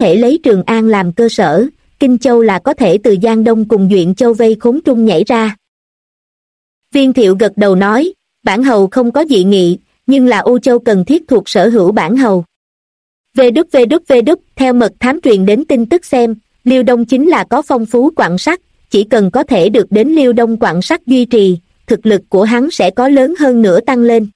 thể lấy Trường An làm cơ sở, Kinh Châu là có thể từ Giang Đông cùng Duyện Châu vây khốn trung nhảy ra. Viên Thiệu gật đầu nói, bản hầu không có dị nghị, nhưng là U Châu cần thiết thuộc sở hữu bản hầu. VWVW, theo mật thám truyền đến tin tức xem, Liêu Đông chính là có phong phú quặng sắt, chỉ cần có thể được đến Liêu Đông quặng sắt duy trì, thực lực của hắn sẽ có lớn hơn nữa tăng lên.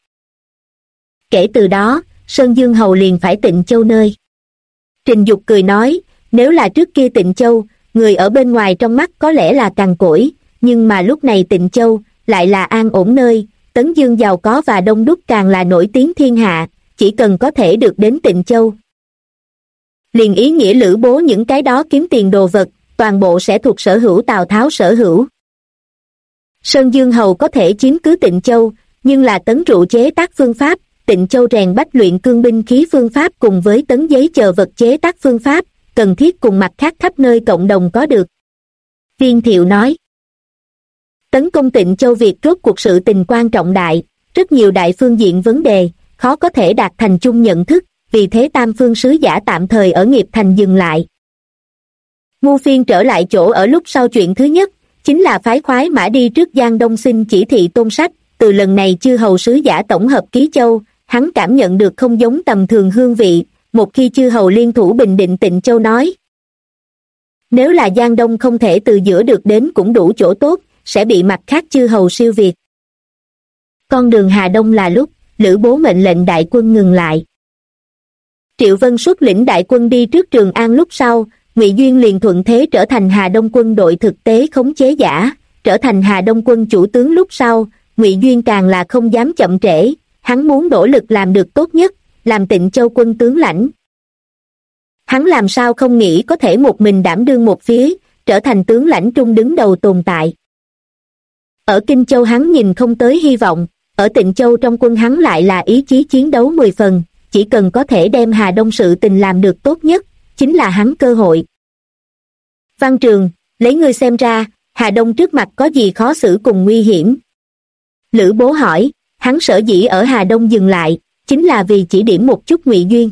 Kể từ đó, Sơn Dương Hầu liền phải Tịnh Châu nơi. Trình Dục cười nói, nếu là trước kia Tịnh Châu, người ở bên ngoài trong mắt có lẽ là cằn cỗi, nhưng mà lúc này Tịnh Châu lại là an ổn nơi, Tấn Dương giàu có và đông đúc càng là nổi tiếng thiên hạ, chỉ cần có thể được đến Tịnh Châu. Liền ý nghĩa Lữ Bố những cái đó kiếm tiền đồ vật, toàn bộ sẽ thuộc sở hữu Tào Tháo sở hữu. Sơn Dương Hầu có thể chiếm cứ Tịnh Châu, nhưng là tấn rượu chế tác phương pháp, Tịnh Châu rèn bách luyện cương binh khí phương pháp cùng với tấn giấy chờ vật chế tác phương pháp, cần thiết cùng mặt khác khắp nơi cộng đồng có được. Viên Thiệu nói, tấn công Tịnh Châu việc rốt cuộc sự tình quan trọng đại, rất nhiều đại phương diện vấn đề, khó có thể đạt thành chung nhận thức, vì thế Tam Phương sứ giả tạm thời ở Nghiệp Thành dừng lại. Ngu Phiên trở lại chỗ ở lúc sau chuyện thứ nhất, chính là phái khoái mã đi trước Giang Đông xin chỉ thị Tôn Sách, từ lần này chư hầu sứ giả tổng hợp ký châu, hắn cảm nhận được không giống tầm thường hương vị, một khi chư hầu liên thủ bình định Tịnh Châu nói. Nếu là Giang Đông không thể từ giữa được đến cũng đủ chỗ tốt, sẽ bị mặt khác chư hầu siêu việt. Con đường Hà Đông là lúc, Lữ Bố mệnh lệnh đại quân ngừng lại. Triệu Vân xuất lĩnh đại quân đi trước Trường An lúc sau, Ngụy Duyên liền thuận thế trở thành Hà Đông quân đội thực tế khống chế giả, trở thành Hà Đông quân chủ tướng lúc sau, Ngụy Duyên càng là không dám chậm trễ, hắn muốn nỗ lực làm được tốt nhất, làm Tịnh Châu quân tướng lãnh. Hắn làm sao không nghĩ có thể một mình đảm đương một phía, trở thành tướng lãnh trung đứng đầu tồn tại. Ở Kinh Châu hắn nhìn không tới hy vọng, ở Tịnh Châu trong quân hắn lại là ý chí chiến đấu 10 phần, chỉ cần có thể đem Hà Đông sự tình làm được tốt nhất, chính là hắn cơ hội. Văn Trường, lấy ngươi xem ra, Hà Đông trước mặt có gì khó xử cùng nguy hiểm? Lữ Bố hỏi, hắn sở dĩ ở Hà Đông dừng lại, chính là vì chỉ điểm một chút Ngụy Duyên.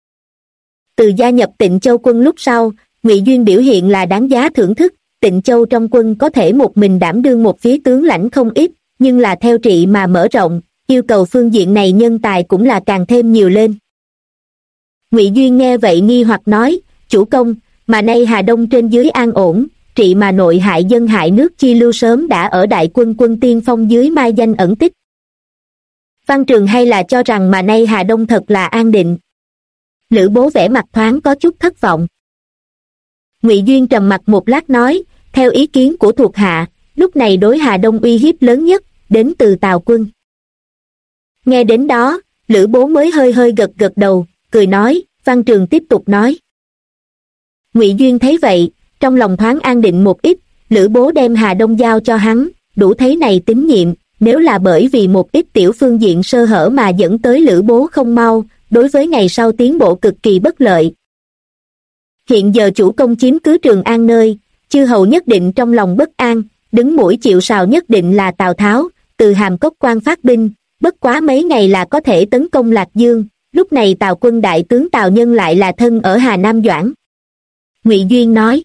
Từ gia nhập Tịnh Châu quân lúc sau, Ngụy Duyên biểu hiện là đáng giá thưởng thức, Tịnh Châu trong quân có thể một mình đảm đương một phía tướng lãnh không ít, nhưng là theo trị mà mở rộng, yêu cầu phương diện này nhân tài cũng là càng thêm nhiều lên. Ngụy Duyên nghe vậy nghi hoặc nói, chủ công, mà nay Hà Đông trên dưới an ổn, trị mà nội hại dân hại nước chi lưu sớm đã ở đại quân quân tiên phong dưới mai danh ẩn tích. Văn Trường hay là cho rằng mà nay Hà Đông thật là an định? Lữ Bố vẻ mặt thoáng có chút thất vọng. Ngụy Duyên trầm mặt một lát nói, theo ý kiến của thuộc hạ, lúc này đối Hà Đông uy hiếp lớn nhất, đến từ Tào quân. Nghe đến đó, Lữ Bố mới hơi hơi gật gật đầu, cười nói, Văn Trường tiếp tục nói. Ngụy Duyên thấy vậy, trong lòng thoáng an định một ít, Lữ Bố đem Hà Đông giao cho hắn, đủ thấy này tín nhiệm, nếu là bởi vì một ít tiểu phương diện sơ hở mà dẫn tới Lữ Bố không mau, đối với ngày sau tiến bộ cực kỳ bất lợi. Hiện giờ chủ công chiếm cứ Trường An nơi, chư hầu nhất định trong lòng bất an, đứng mũi chịu sào nhất định là Tào Tháo, từ Hàm Cốc quan phát binh, bất quá mấy ngày là có thể tấn công Lạc Dương, lúc này Tào quân đại tướng Tào Nhân lại là thân ở Hà Nam Doãn. Ngụy Duyên nói.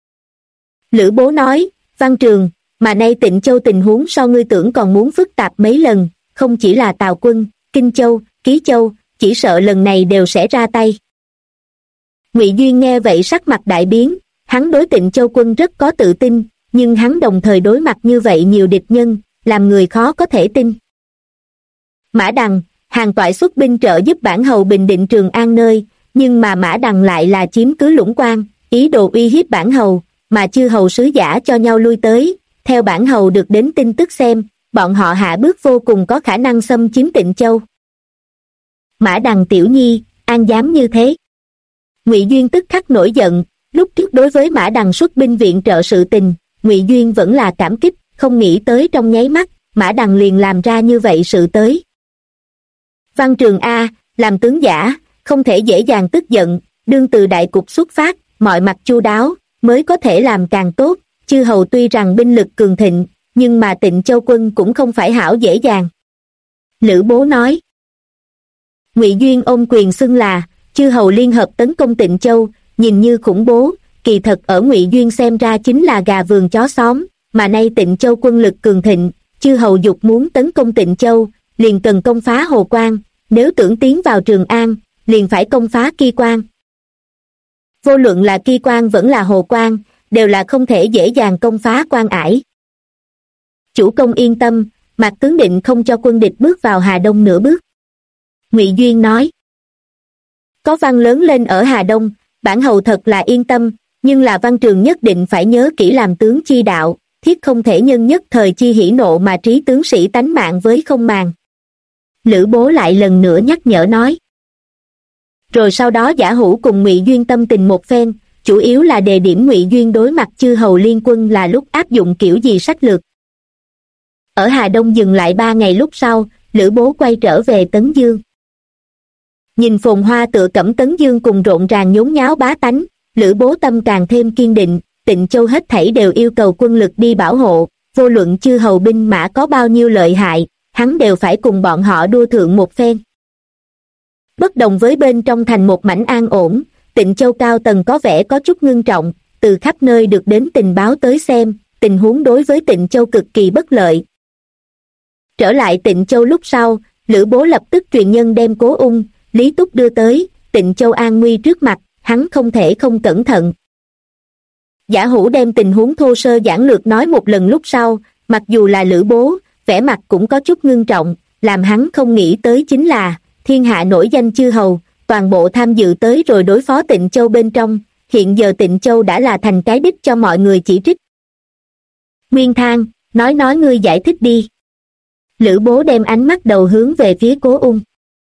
Lữ Bố nói, Văn Trường, mà nay Tịnh Châu tình huống so ngươi tưởng còn muốn phức tạp mấy lần, không chỉ là Tào quân, Kinh Châu, Ký Châu, chỉ sợ lần này đều sẽ ra tay. Ngụy Duyên nghe vậy sắc mặt đại biến, hắn đối Tịnh Châu quân rất có tự tin, nhưng hắn đồng thời đối mặt như vậy nhiều địch nhân, làm người khó có thể tin. Mã Đằng, Hàn Toại xuất binh trợ giúp bản hầu bình định Trường An nơi, nhưng mà Mã Đằng lại là chiếm cứ Lũng Quan, ý đồ uy hiếp bản hầu, mà chư hầu sứ giả cho nhau lui tới, theo bản hầu được đến tin tức xem, bọn họ hạ bước vô cùng có khả năng xâm chiếm Tịnh Châu. Mã Đằng tiểu nhi, an dám như thế? Ngụy Duyên tức khắc nổi giận, lúc trước đối với Mã Đằng xuất binh viện trợ sự tình, Ngụy Duyên vẫn là cảm kích, không nghĩ tới trong nháy mắt, Mã Đằng liền làm ra như vậy sự tới. Văn Trường A, làm tướng giả, không thể dễ dàng tức giận, đương từ đại cục xuất phát, mọi mặt chu đáo, mới có thể làm càng tốt, chư hầu tuy rằng binh lực cường thịnh, nhưng mà Tịnh Châu quân cũng không phải hảo dễ dàng. Lữ Bố nói. Ngụy Duyên ôm quyền xưng là, chư hầu liên hợp tấn công Tịnh Châu, nhìn như khủng bố, kỳ thật ở Ngụy Duyên xem ra chính là gà vườn chó xóm, mà nay Tịnh Châu quân lực cường thịnh, chư hầu dục muốn tấn công Tịnh Châu, liền cần công phá Hồ Quan, nếu tưởng tiến vào Trường An, liền phải công phá Ki Quan. Vô luận là Ki Quan vẫn là Hồ Quan, đều là không thể dễ dàng công phá quan ải. Chủ công yên tâm, Mạc tướng định không cho quân địch bước vào Hà Đông nửa bước. Ngụy Duyên nói. Có văn lớn lên ở Hà Đông, bản hầu thật là yên tâm, nhưng là Văn Trường nhất định phải nhớ kỹ làm tướng chi đạo, thiết không thể nhân nhất thời chi hỉ nộ mà trí tướng sĩ tánh mạng với không màng. Lữ Bố lại lần nữa nhắc nhở nói. Rồi sau đó Giả Hữu cùng Ngụy Duyên tâm tình một phen, chủ yếu là đề điểm Ngụy Duyên đối mặt chư hầu liên quân là lúc áp dụng kiểu gì sách lược. Ở Hà Đông dừng lại 3 ngày lúc sau, Lữ Bố quay trở về Tấn Dương. Nhìn phồn hoa tựa cẩm Tấn Dương cùng rộn ràng nhốn nháo bá tánh, Lữ Bố tâm càng thêm kiên định, Tịnh Châu hết thảy đều yêu cầu quân lực đi bảo hộ, vô luận chư hầu binh mã có bao nhiêu lợi hại, hắn đều phải cùng bọn họ đua thượng một phen. Bất đồng với bên trong thành một mảnh an ổn, Tịnh Châu cao tầng có vẻ có chút ngưng trọng, từ khắp nơi được đến tình báo tới xem, tình huống đối với Tịnh Châu cực kỳ bất lợi. Trở lại Tịnh Châu lúc sau, Lữ Bố lập tức truyền nhân đem Cố Ung, Lý Túc đưa tới, Tịnh Châu an nguy trước mặt, hắn không thể không cẩn thận. Giả Hữu đem tình huống thô sơ giản lược nói một lần lúc sau, mặc dù là Lữ Bố, vẻ mặt cũng có chút ngưng trọng, làm hắn không nghĩ tới chính là, thiên hạ nổi danh chư hầu, toàn bộ tham dự tới rồi đối phó Tịnh Châu bên trong, hiện giờ Tịnh Châu đã là thành cái đích cho mọi người chỉ trích. Nguyên Thang, nói ngươi giải thích đi. Lữ Bố đem ánh mắt đầu hướng về phía Cố Ung.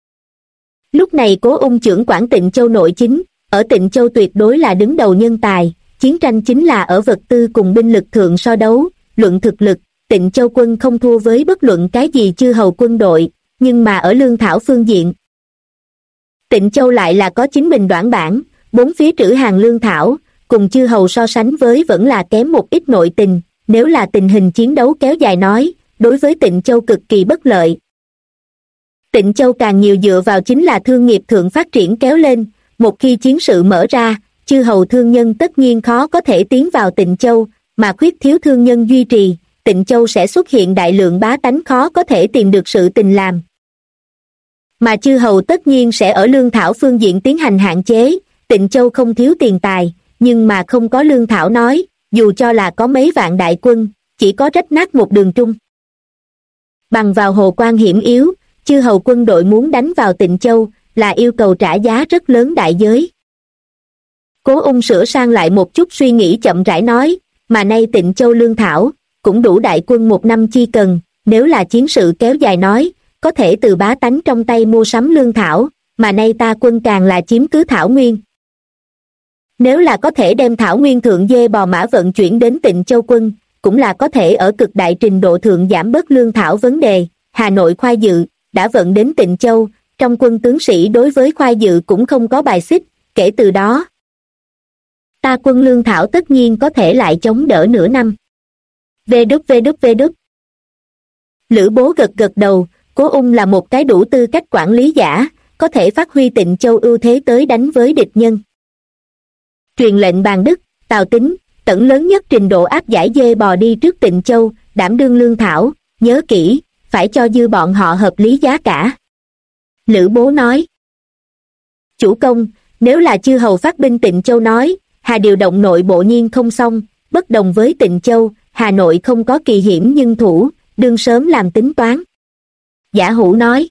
Lúc này Cố Ung trưởng quản Tịnh Châu nội chính, ở Tịnh Châu tuyệt đối là đứng đầu nhân tài, chiến tranh chính là ở vật tư cùng binh lực thượng so đấu, luận thực lực, Tịnh Châu quân không thua với bất luận cái gì chư hầu quân đội, nhưng mà ở lương thảo phương diện. Tịnh Châu lại là có chính mình đoản bản, bốn phía trữ hàng lương thảo, cùng chư hầu so sánh với vẫn là kém một ít nội tình, nếu là tình hình chiến đấu kéo dài nói, đối với Tịnh Châu cực kỳ bất lợi. Tịnh Châu càng nhiều dựa vào chính là thương nghiệp thượng phát triển kéo lên, một khi chiến sự mở ra, chư hầu thương nhân tất nhiên khó có thể tiến vào Tịnh Châu, mà khuyết thiếu thương nhân duy trì, Tịnh Châu sẽ xuất hiện đại lượng bá tánh khó có thể tìm được sự tình làm. Mà chư hầu tất nhiên sẽ ở lương thảo phương diện tiến hành hạn chế, Tịnh Châu không thiếu tiền tài, nhưng mà không có lương thảo nói, dù cho là có mấy vạn đại quân, chỉ có rách nát một đường trung. Bằng vào Hồ Quan hiểm yếu, chư hầu quân đội muốn đánh vào Tịnh Châu, là yêu cầu trả giá rất lớn đại giới. Cố Ung sửa sang lại một chút suy nghĩ chậm rãi nói, mà nay Tịnh Châu lương thảo, cũng đủ đại quân 1 năm chi cần, nếu là chiến sự kéo dài nói, có thể từ bá tánh trong tay mua sắm lương thảo, mà nay ta quân càng là chiếm cứ thảo nguyên. Nếu là có thể đem thảo nguyên thượng dê bò mã vận chuyển đến Tịnh Châu quân, cũng là có thể ở cực đại trình độ thượng giảm bớt lương thảo vấn đề. Hà Nội khoai dự đã vận đến Tịnh Châu, trong quân tướng sĩ đối với khoai dự cũng không có bài xích, kể từ đó ta quân lương thảo tất nhiên có thể lại chống đỡ nửa năm. Vê đúc. Lữ Bố gật đầu, Cố Ung là một cái đủ tư cách quản lý giả, có thể phát huy Tịnh Châu ưu thế tới đánh với địch nhân. Truyền lệnh bàn Đức, Tào Tín, tẩn lớn nhất trình độ áp giải dê bò đi trước Tịnh Châu, đảm đương lương thảo, nhớ kỹ, phải cho dư bọn họ hợp lý giá cả. Lữ Bố nói. Chủ công, nếu là chư hầu phát binh Tịnh Châu nói, Hà điều động nội bộ nhiên không xong, bất đồng với Tịnh Châu, Hà Nội không có kỳ hiểm nhưng thủ, đương sớm làm tính toán. Giả Hữu nói.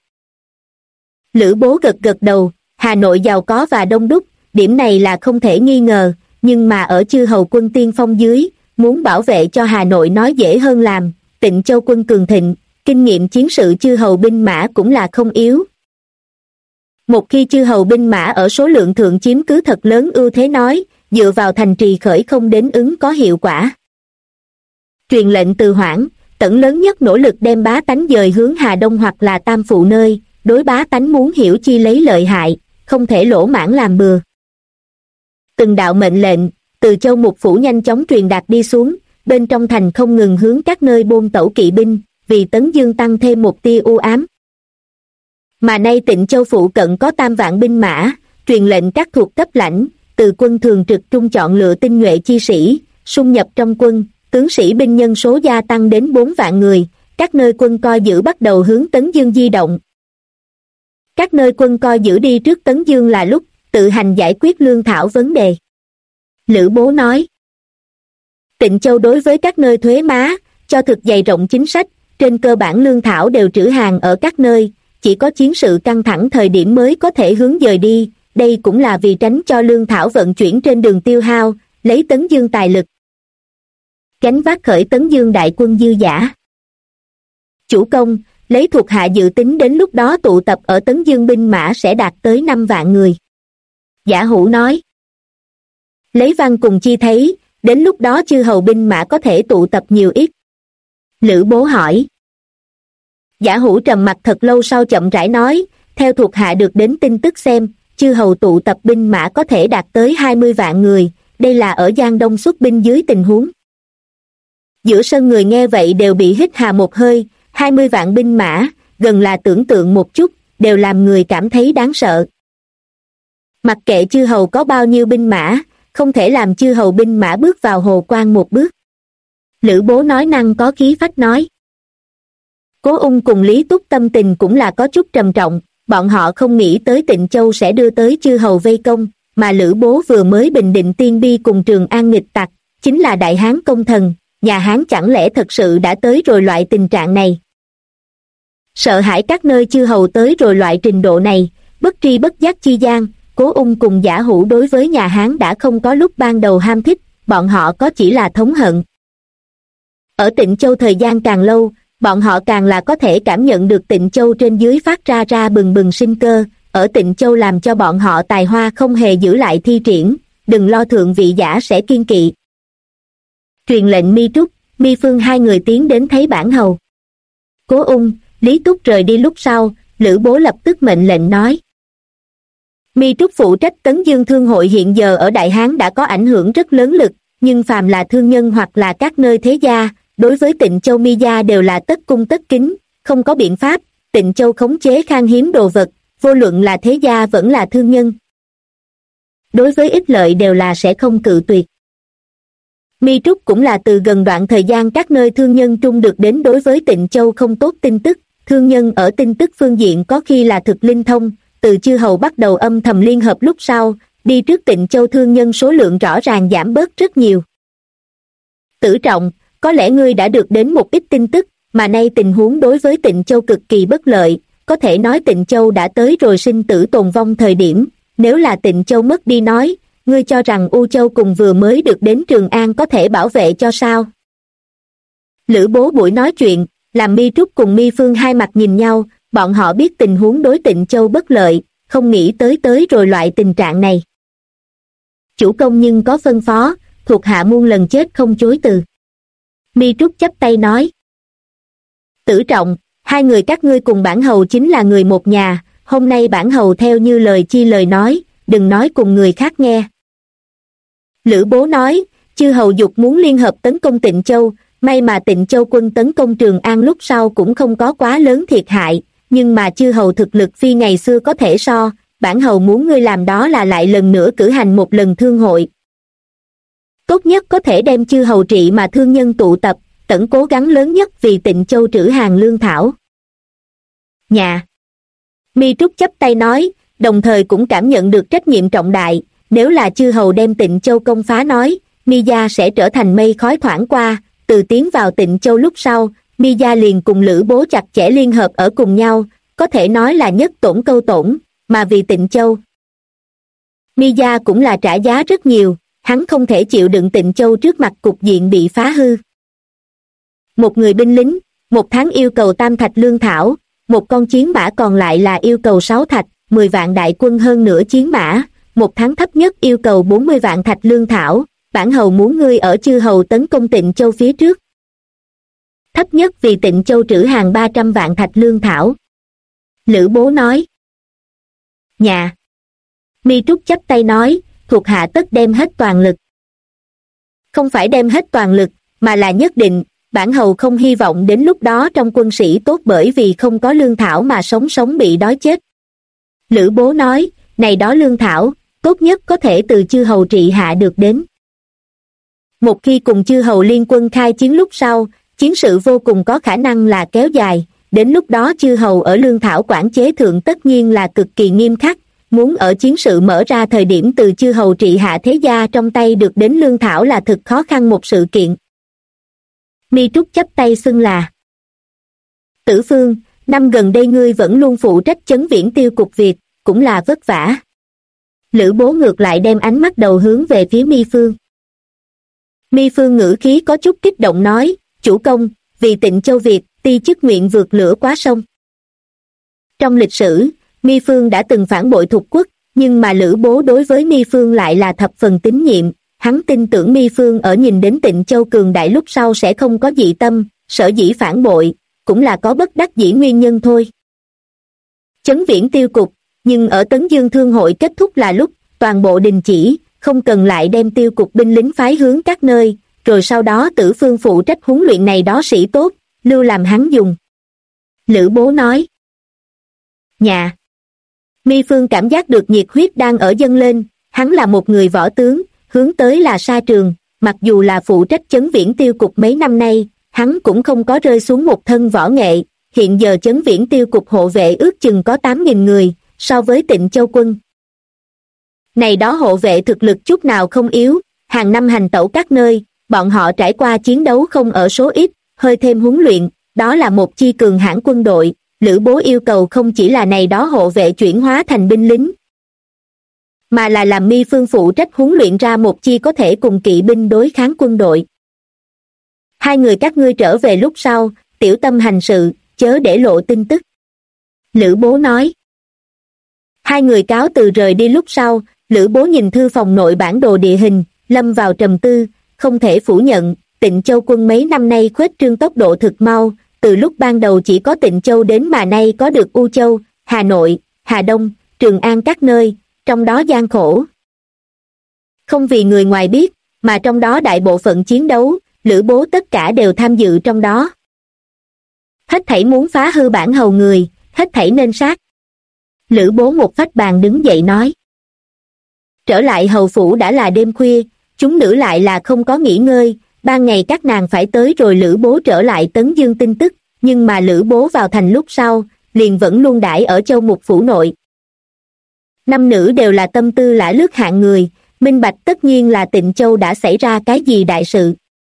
Lữ Bố gật đầu, Hà Nội giàu có và đông đúc, điểm này là không thể nghi ngờ, nhưng mà ở chư hầu quân tiên phong dưới, muốn bảo vệ cho Hà Nội nói dễ hơn làm, Tịnh Châu quân cường thịnh, kinh nghiệm chiến sự chư hầu binh mã cũng là không yếu. Một khi chư hầu binh mã ở số lượng thượng chiếm cứ thật lớn ưu thế nói, dựa vào thành trì khởi không đến ứng có hiệu quả. Truyền lệnh từ Hoãn, tẩn lớn nhất nỗ lực đem bá tánh dời hướng Hà Đông hoặc là Tam Phụ nơi, đối bá tánh muốn hiểu chi lấy lợi hại, không thể lỗ mãn làm bừa. Từng đạo mệnh lệnh, từ Châu Mục Phủ nhanh chóng truyền đạt đi xuống, bên trong thành không ngừng hướng các nơi bôn tẩu kỵ binh, vì Tấn Dương tăng thêm một tia u ám. Mà nay Tịnh Châu phụ cận có 3 vạn binh mã, truyền lệnh các thuộc cấp lãnh, từ quân thường trực trung chọn lựa tinh nhuệ chi sĩ, xung nhập trong quân, tướng sĩ binh nhân số gia tăng đến 4 vạn người, các nơi quân coi giữ bắt đầu hướng Tấn Dương di động. Các nơi quân coi giữ đi trước Tấn Dương là lúc tự hành giải quyết lương thảo vấn đề. Lữ Bố nói, Tịnh Châu đối với các nơi thuế má, cho thực dày rộng chính sách, trên cơ bản lương thảo đều trữ hàng ở các nơi, chỉ có chiến sự căng thẳng thời điểm mới có thể hướng dời đi, đây cũng là vì tránh cho lương thảo vận chuyển trên đường tiêu hao, lấy Tấn Dương tài lực. Gánh vác khởi Tấn Dương đại quân dư dả. Chủ công, lấy thuộc hạ dự tính đến lúc đó tụ tập ở Tấn Dương binh mã sẽ đạt tới 5 vạn người. Giả Hủ nói, lấy văn cùng chi thấy, đến lúc đó chư hầu binh mã có thể tụ tập nhiều ít. Lữ Bố hỏi. Giả Hủ trầm mặt thật lâu sau chậm rãi nói, theo thuộc hạ được đến tin tức xem, chư hầu tụ tập binh mã có thể đạt tới 20 vạn người, đây là ở Giang Đông xuất binh dưới tình huống. Giữa sân người nghe vậy đều bị hít hà một hơi, 20 vạn binh mã, gần là tưởng tượng một chút, đều làm người cảm thấy đáng sợ. Mặc kệ chư hầu có bao nhiêu binh mã, không thể làm chư hầu binh mã bước vào hồ quan một bước. Lữ Bố nói năng có khí phách nói. Cố Ung cùng Lý Túc tâm tình cũng là có chút trầm trọng, bọn họ không nghĩ tới Tịnh Châu sẽ đưa tới chư hầu vây công, mà Lữ Bố vừa mới bình định Tiên Bi cùng Trường An nghịch tặc, chính là Đại Hán công thần, nhà Hán chẳng lẽ thật sự đã tới rồi loại tình trạng này. Sợ hãi các nơi chư hầu tới rồi loại trình độ này, bất tri bất giác chi gian, Cố Ung cùng Giả Hủ đối với nhà Hán đã không có lúc ban đầu ham thích, bọn họ có chỉ là thống hận. Ở Tịnh Châu thời gian càng lâu, bọn họ càng là có thể cảm nhận được Tịnh Châu trên dưới phát ra bừng bừng sinh cơ, ở Tịnh Châu làm cho bọn họ tài hoa không hề giữ lại thi triển, đừng lo thượng vị giả sẽ kiên kỵ. Truyền lệnh Mi Trúc, Mi Phương hai người tiến đến thấy bản hầu. Cố Ung, Lý Túc rời đi lúc sau, Lữ Bố lập tức mệnh lệnh nói. Mi Trúc phụ trách Tấn Dương Thương hội hiện giờ ở Đại Hán đã có ảnh hưởng rất lớn lực, nhưng phàm là thương nhân hoặc là các nơi thế gia, đối với Tịnh Châu Mi gia đều là tất cung tất kính, không có biện pháp, Tịnh Châu khống chế khan hiếm đồ vật, vô luận là thế gia vẫn là thương nhân. Đối với ích lợi đều là sẽ không cự tuyệt. Mi Trúc cũng là từ gần đoạn thời gian các nơi thương nhân trung được đến đối với Tịnh Châu không tốt tin tức, thương nhân ở tin tức phương diện có khi là thực linh thông, từ chư hầu bắt đầu âm thầm liên hợp lúc sau, đi trước Tịnh Châu thương nhân số lượng rõ ràng giảm bớt rất nhiều. Tử Trọng, có lẽ ngươi đã được đến một ít tin tức, mà nay tình huống đối với Tịnh Châu cực kỳ bất lợi, có thể nói Tịnh Châu đã tới rồi sinh tử tồn vong thời điểm, nếu là Tịnh Châu mất đi nói, ngươi cho rằng U Châu cùng vừa mới được đến Trường An có thể bảo vệ cho sao? Lữ Bố buổi nói chuyện, làm Mi Trúc cùng Mi Phương hai mặt nhìn nhau, bọn họ biết tình huống đối Tịnh Châu bất lợi, không nghĩ tới rồi loại tình trạng này. Chủ công nhưng có phân phó, thuộc hạ muôn lần chết không chối từ. Mi Trúc chắp tay nói. Tử Trọng, hai người các ngươi cùng bản hầu chính là người một nhà, hôm nay bản hầu theo như lời nói, đừng nói cùng người khác nghe. Lữ Bố nói, chư hầu dục muốn liên hợp tấn công Tịnh Châu, may mà Tịnh Châu quân tấn công Trường An lúc sau cũng không có quá lớn thiệt hại, nhưng mà chư hầu thực lực phi ngày xưa có thể so, bản hầu muốn ngươi làm đó là lại lần nữa cử hành một lần thương hội. Tốt nhất có thể đem chư hầu trị mà thương nhân tụ tập, tận cố gắng lớn nhất vì Tịnh Châu trữ hàng lương thảo. Nhà. Mi Trúc chắp tay nói, đồng thời cũng cảm nhận được trách nhiệm trọng đại, nếu là chư hầu đem Tịnh Châu công phá nói, Mi gia sẽ trở thành mây khói thoảng qua, từ tiến vào Tịnh Châu lúc sau, Mi gia liền cùng Lữ Bố chặt chẽ liên hợp ở cùng nhau, có thể nói là nhất tổn câu tổn, mà vì Tịnh Châu. Mi gia cũng là trả giá rất nhiều, hắn không thể chịu đựng Tịnh Châu trước mặt cục diện bị phá hư. Một người binh lính, một tháng yêu cầu 3 thạch lương thảo, một con chiến mã còn lại là yêu cầu 6 thạch, 10 vạn đại quân hơn nửa chiến mã, một tháng thấp nhất yêu cầu 40 vạn thạch lương thảo, bản hầu muốn ngươi ở chư hầu tấn công Tịnh Châu phía trước. Thấp nhất vì Tịnh Châu trữ hàng 300 vạn thạch lương thảo. Lữ Bố nói. Nhà. Mi Trúc chắp tay nói, thuộc hạ tất đem hết toàn lực. Không phải đem hết toàn lực, mà là nhất định, bản hầu không hy vọng đến lúc đó trong quân sĩ tốt bởi vì không có lương thảo mà sống bị đói chết. Lữ Bố nói, này đó lương thảo, tốt nhất có thể từ chư hầu trị hạ được đến. Một khi cùng chư hầu liên quân khai chiến lúc sau, chiến sự vô cùng có khả năng là kéo dài, đến lúc đó chư hầu ở lương thảo quản chế thượng tất nhiên là cực kỳ nghiêm khắc, muốn ở chiến sự mở ra thời điểm từ chư hầu trị hạ thế gia trong tay được đến lương thảo là thực khó khăn một sự kiện. Mi Trúc chắp tay xưng là: Tử Phương, năm gần đây ngươi vẫn luôn phụ trách chấn viễn tiêu cục việc, cũng là vất vả. Lữ Bố ngược lại đem ánh mắt đầu hướng về phía Mi Phương. Mi Phương ngữ khí có chút kích động nói: Chủ công, vì Tịnh Châu việc, ti chức nguyện vượt lửa quá sông. Trong lịch sử, Mi Phương đã từng phản bội thục quốc, nhưng mà Lữ Bố đối với Mi Phương lại là thập phần tín nhiệm, hắn tin tưởng Mi Phương ở nhìn đến Tịnh Châu cường đại lúc sau sẽ không có dị tâm, sở dĩ phản bội, cũng là có bất đắc dĩ nguyên nhân thôi. Chấn viễn tiêu cục, nhưng ở Tấn Dương Thương hội kết thúc là lúc, toàn bộ đình chỉ, không cần lại đem tiêu cục binh lính phái hướng các nơi, rồi sau đó Tử Phương phụ trách huấn luyện này đó sĩ tốt, lưu làm hắn dùng. Lữ Bố nói. Nhà. Mi Phương cảm giác được nhiệt huyết đang ở dâng lên, hắn là một người võ tướng, hướng tới là sa trường, mặc dù là phụ trách chấn viễn tiêu cục mấy năm nay, hắn cũng không có rơi xuống một thân võ nghệ, hiện giờ chấn viễn tiêu cục hộ vệ ước chừng có 8.000 người, so với Tịnh Châu quân. Này đó hộ vệ thực lực chút nào không yếu, hàng năm hành tẩu các nơi, bọn họ trải qua chiến đấu không ở số ít, hơi thêm huấn luyện, đó là một chi cường hãn quân đội. Lữ Bố yêu cầu không chỉ là này đó hộ vệ chuyển hóa thành binh lính, mà là làm Mi Phương phụ trách huấn luyện ra một chi có thể cùng kỵ binh đối kháng quân đội. Hai người các ngươi trở về lúc sau, tiểu tâm hành sự, chớ để lộ tin tức. Lữ Bố nói. Hai người cáo từ rời đi lúc sau, Lữ Bố nhìn thư phòng nội bản đồ địa hình, lâm vào trầm tư, không thể phủ nhận, Tịnh Châu quân mấy năm nay khuếch trương tốc độ thực mau, từ lúc ban đầu chỉ có Tịnh Châu đến mà nay có được U Châu, Hà Nội, Hà Đông, Trường An các nơi, trong đó gian khổ. Không vì người ngoài biết, mà trong đó đại bộ phận chiến đấu, Lữ Bố tất cả đều tham dự trong đó. Hết thảy muốn phá hư bản hầu người, hết thảy nên sát. Lữ Bố một phách bàn đứng dậy nói. Trở lại hầu phủ đã là đêm khuya, chúng nữ lại là không có nghỉ ngơi, ban ngày các nàng phải tới rồi Lữ Bố trở lại Tấn Dương tin tức, nhưng mà Lữ Bố vào thành lúc sau, liền vẫn luôn đãi ở Châu Mục phủ nội. Năm nữ đều là tâm tư lả lướt hạng người, minh bạch tất nhiên là Tịnh Châu đã xảy ra cái gì đại sự.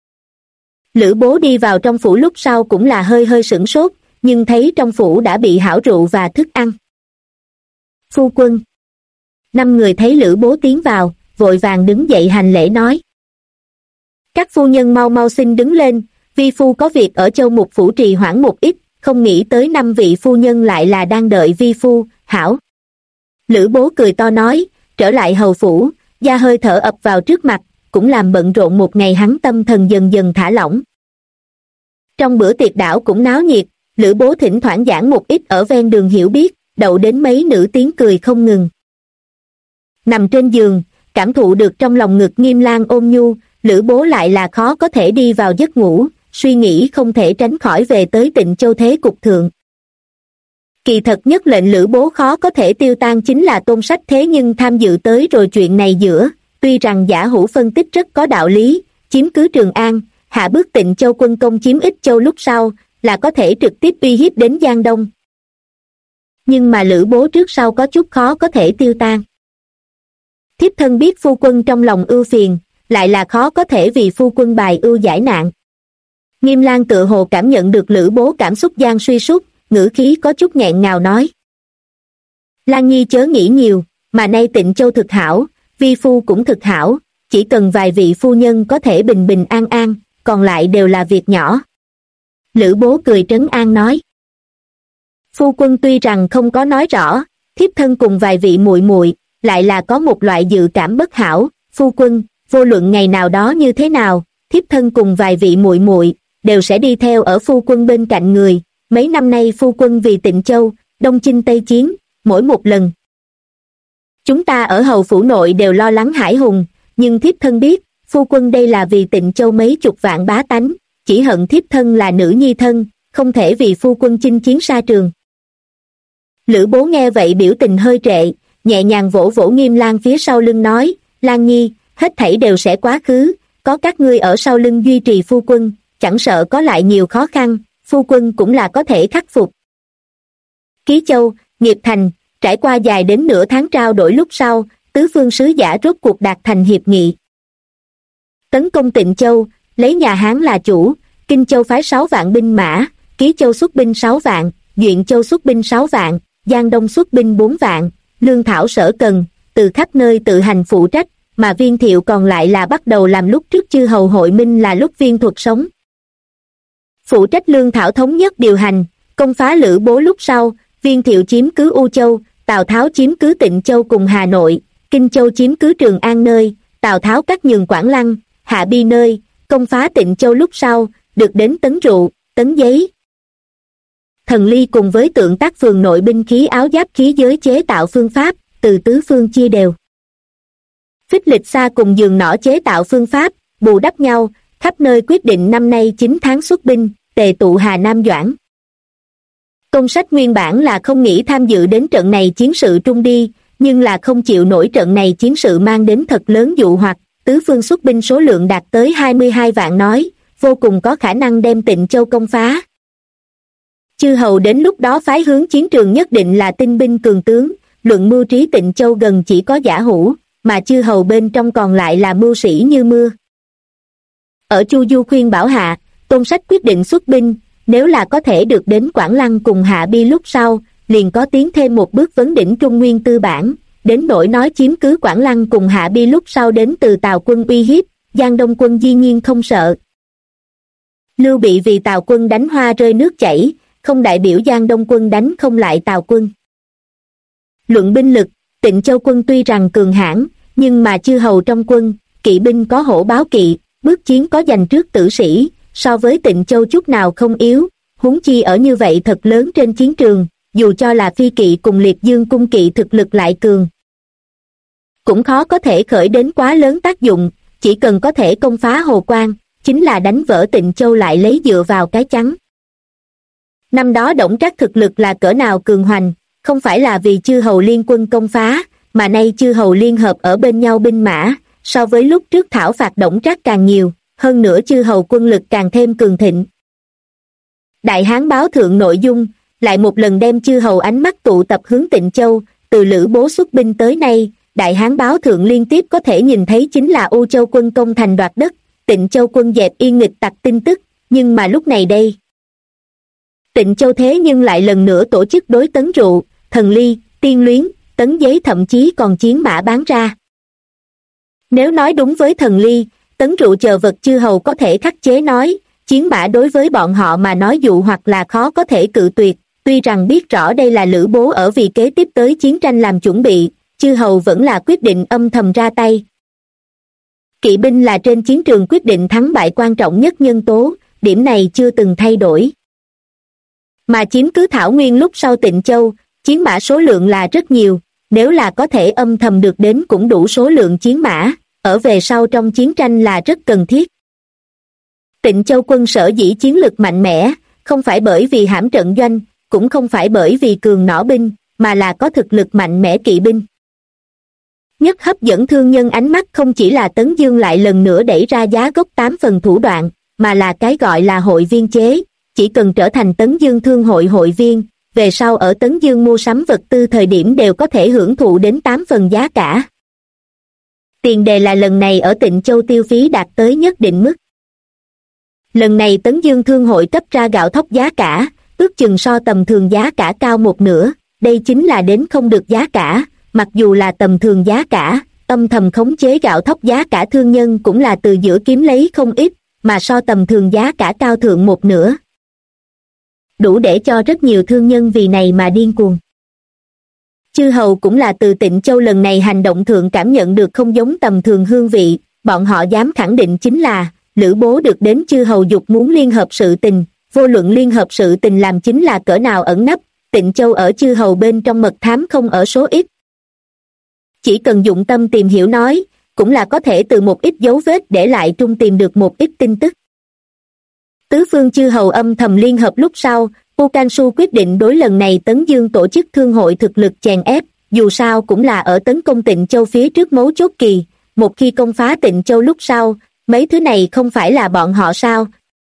Lữ Bố đi vào trong phủ lúc sau cũng là hơi hơi sửng sốt, nhưng thấy trong phủ đã bị hảo rượu và thức ăn. Phu quân. Năm người thấy Lữ Bố tiến vào, vội vàng đứng dậy hành lễ nói. Các phu nhân mau mau xin đứng lên, vi phu có việc ở Châu Mục phủ trì hoãn một ít, không nghĩ tới 5 vị phu nhân lại là đang đợi vi phu, hảo. Lữ Bố cười to nói, trở lại hầu phủ, da hơi thở ập vào trước mặt, cũng làm bận rộn một ngày hắn tâm thần dần dần thả lỏng. Trong bữa tiệc đảo cũng náo nhiệt, Lữ Bố thỉnh thoảng giảng một ít ở ven đường hiểu biết, đậu đến mấy nữ tiếng cười không ngừng. Nằm trên giường, cảm thụ được trong lòng ngực Nghiêm Lang ôm nhu, Lữ Bố lại là khó có thể đi vào giấc ngủ, suy nghĩ không thể tránh khỏi về tới Tịnh Châu thế cục thượng. Kỳ thật nhất lệnh Lữ Bố khó có thể tiêu tan chính là Tôn Sách thế nhưng tham dự tới rồi chuyện này giữa, tuy rằng Giả Hữu phân tích rất có đạo lý, chiếm cứ Trường An, hạ bước Tịnh Châu quân công chiếm Ích Châu lúc sau, là có thể trực tiếp uy hiếp đến Giang Đông. Nhưng mà Lữ Bố trước sau có chút khó có thể tiêu tan. Thiếp thân biết phu quân trong lòng ưu phiền, lại là khó có thể vì phu quân bài ưu giải nạn. Nghiêm Lang tựa hồ cảm nhận được Lữ Bố cảm xúc gian suy sút, ngữ khí có chút nghẹn ngào nói. Lang Nhi chớ nghĩ nhiều, mà nay Tịnh Châu thực hảo, vi phu cũng thực hảo, chỉ cần vài vị phu nhân có thể bình bình an an, còn lại đều là việc nhỏ. Lữ Bố cười trấn an nói. Phu quân tuy rằng không có nói rõ, thiếp thân cùng vài vị muội muội lại là có một loại dự cảm bất hảo. Phu quân, vô luận ngày nào đó như thế nào, thiếp thân cùng vài vị muội muội đều sẽ đi theo ở phu quân bên cạnh người. Mấy năm nay phu quân vì Tịnh Châu, đông chinh tây chiến, mỗi một lần chúng ta ở hầu phủ nội đều lo lắng hãi hùng, nhưng thiếp thân biết, phu quân đây là vì Tịnh Châu mấy chục vạn bá tánh, chỉ hận thiếp thân là nữ nhi thân, không thể vì phu quân chinh chiến xa trường. Lữ Bố nghe vậy biểu tình hơi trệ, nhẹ nhàng vỗ vỗ Nghiêm Lang phía sau lưng nói, Lang Nhi, hết thảy đều sẽ quá khứ, có các ngươi ở sau lưng duy trì phu quân, chẳng sợ có lại nhiều khó khăn, phu quân cũng là có thể khắc phục. Ký Châu, Nghiệp Thành, trải qua dài đến nửa tháng trao đổi lúc sau, tứ phương sứ giả rốt cuộc đạt thành hiệp nghị. Tấn công Tịnh Châu, lấy nhà Hán là chủ, Kinh Châu phái 6 vạn binh mã, Ký Châu xuất binh 6 vạn, Duyện Châu xuất binh 6 vạn, Giang Đông xuất binh 4 vạn, lương thảo sở cần, từ khắp nơi tự hành phụ trách, mà Viên Thiệu còn lại là bắt đầu làm lúc trước chư hầu hội minh là lúc Viên Thuật sống. Phụ trách lương thảo thống nhất điều hành, công phá Lữ Bố lúc sau, Viên Thiệu chiếm cứ U Châu, Tào Tháo chiếm cứ Tịnh Châu cùng Hà Nội, Kinh Châu chiếm cứ Trường An nơi, Tào Tháo cắt nhường Quảng Lăng, Hạ Bi nơi, công phá Tịnh Châu lúc sau, được đến Tấn Rượu, Tấn Giấy. Thần Ly cùng với Tượng Tác phường nội binh khí áo giáp khí giới chế tạo phương pháp, từ tứ phương chia đều. Phích Lịch Sa cùng Giường Nỏ chế tạo phương pháp, bù đắp nhau, khắp nơi quyết định năm nay 9 tháng xuất binh, tề tụ Hà Nam Doãn. Công Sách nguyên bản là không nghĩ tham dự đến trận này chiến sự trung đi, nhưng là không chịu nổi trận này chiến sự mang đến thật lớn dụ hoặc, tứ phương xuất binh số lượng đạt tới 22 vạn nói, vô cùng có khả năng đem Tịnh Châu công phá. Chư hầu đến lúc đó phái hướng chiến trường nhất định là tinh binh cường tướng, luận mưu trí Tịnh Châu gần chỉ có giả hủ, mà chư hầu bên trong còn lại là mưu sĩ như mưa. Ở Chu Du khuyên bảo hạ, Tôn Sách quyết định xuất binh, nếu là có thể được đến Quảng Lăng cùng Hạ Bi lúc sau, liền có tiến thêm một bước vấn đỉnh Trung Nguyên tư bản, đến nỗi nói chiếm cứ Quảng Lăng cùng Hạ Bi lúc sau đến từ Tào quân uy hiếp, Giang Đông quân dĩ nhiên không sợ. Lưu Bị vì Tào quân đánh hoa rơi nước chảy, không đại biểu Giang Đông quân đánh không lại Tào quân. Luận binh lực, Tịnh Châu quân tuy rằng cường hãn, nhưng mà chư hầu trong quân, kỵ binh có hổ báo kỵ, bước chiến có giành trước tử sĩ, so với Tịnh Châu chút nào không yếu, huống chi ở như vậy thật lớn trên chiến trường, dù cho là phi kỵ cùng liệt dương cung kỵ thực lực lại cường, cũng khó có thể khởi đến quá lớn tác dụng, chỉ cần có thể công phá Hồ Quan, chính là đánh vỡ Tịnh Châu lại lấy dựa vào cái chắn. Năm đó Đổng Trác thực lực là cỡ nào cường hoành, không phải là vì chư hầu liên quân công phá, mà nay chư hầu liên hợp ở bên nhau binh mã, so với lúc trước thảo phạt Đổng Trác càng nhiều, hơn nữa chư hầu quân lực càng thêm cường thịnh. Đại Hán báo thượng nội dung, lại một lần đem chư hầu ánh mắt tụ tập hướng Tịnh Châu, từ Lữ Bố xuất binh tới nay, Đại Hán báo thượng liên tiếp có thể nhìn thấy chính là U Châu quân công thành đoạt đất, Tịnh Châu quân dẹp yên nghịch tặc tin tức, nhưng mà lúc này đây, Tịnh Châu thế nhưng lại lần nữa tổ chức đối Tấn Rượu, Thần Ly, Tiên Luyến, Tấn Giấy thậm chí còn chiến mã bán ra. Nếu nói đúng với Thần Ly, Tấn Rượu chờ vật chư hầu có thể khắc chế nói, chiến mã đối với bọn họ mà nói dụ hoặc là khó có thể cự tuyệt, tuy rằng biết rõ đây là Lữ Bố ở vì kế tiếp tới chiến tranh làm chuẩn bị, chư hầu vẫn là quyết định âm thầm ra tay. Kỵ binh là trên chiến trường quyết định thắng bại quan trọng nhất nhân tố, điểm này chưa từng thay đổi. Mà chiếm cứ Thảo Nguyên lúc sau Tịnh Châu, chiến mã số lượng là rất nhiều, nếu là có thể âm thầm được đến cũng đủ số lượng chiến mã, ở về sau trong chiến tranh là rất cần thiết. Tịnh Châu quân sở dĩ chiến lực mạnh mẽ, không phải bởi vì hãm trận doanh, cũng không phải bởi vì cường nỏ binh, mà là có thực lực mạnh mẽ kỵ binh. Nhất hấp dẫn thương nhân ánh mắt không chỉ là Tấn Dương lại lần nữa đẩy ra giá gốc 8 phần thủ đoạn, mà là cái gọi là hội viên chế, chỉ cần trở thành Tấn Dương thương hội hội viên, về sau ở Tấn Dương mua sắm vật tư thời điểm đều có thể hưởng thụ đến 8 phần giá cả. Tiền đề là lần này ở Tịnh Châu tiêu phí đạt tới nhất định mức. Lần này Tấn Dương thương hội cấp ra gạo thóc giá cả, ước chừng so tầm thường giá cả cao một nửa, đây chính là đến không được giá cả, mặc dù là tầm thường giá cả, âm thầm khống chế gạo thóc giá cả thương nhân cũng là từ giữa kiếm lấy không ít, mà so tầm thường giá cả cao thượng một nửa. Đủ để cho rất nhiều thương nhân vì này mà điên cuồng. Chư hầu cũng là từ Tịnh Châu lần này hành động thượng cảm nhận được không giống tầm thường hương vị, bọn họ dám khẳng định chính là, Lữ Bố được đến chư hầu dục muốn liên hợp sự tình, vô luận liên hợp sự tình làm chính là cỡ nào ẩn nấp, Tịnh Châu ở chư hầu bên trong mật thám không ở số ít. Chỉ cần dụng tâm tìm hiểu nói, cũng là có thể từ một ít dấu vết để lại trung tìm được một ít tin tức. Tứ phương chư hầu âm thầm liên hợp lúc sau, Ukansu quyết định đối lần này Tấn Dương tổ chức thương hội thực lực chèn ép, dù sao cũng là ở tấn công Tịnh Châu phía trước mấu chốt kỳ, một khi công phá Tịnh Châu lúc sau, mấy thứ này không phải là bọn họ sao?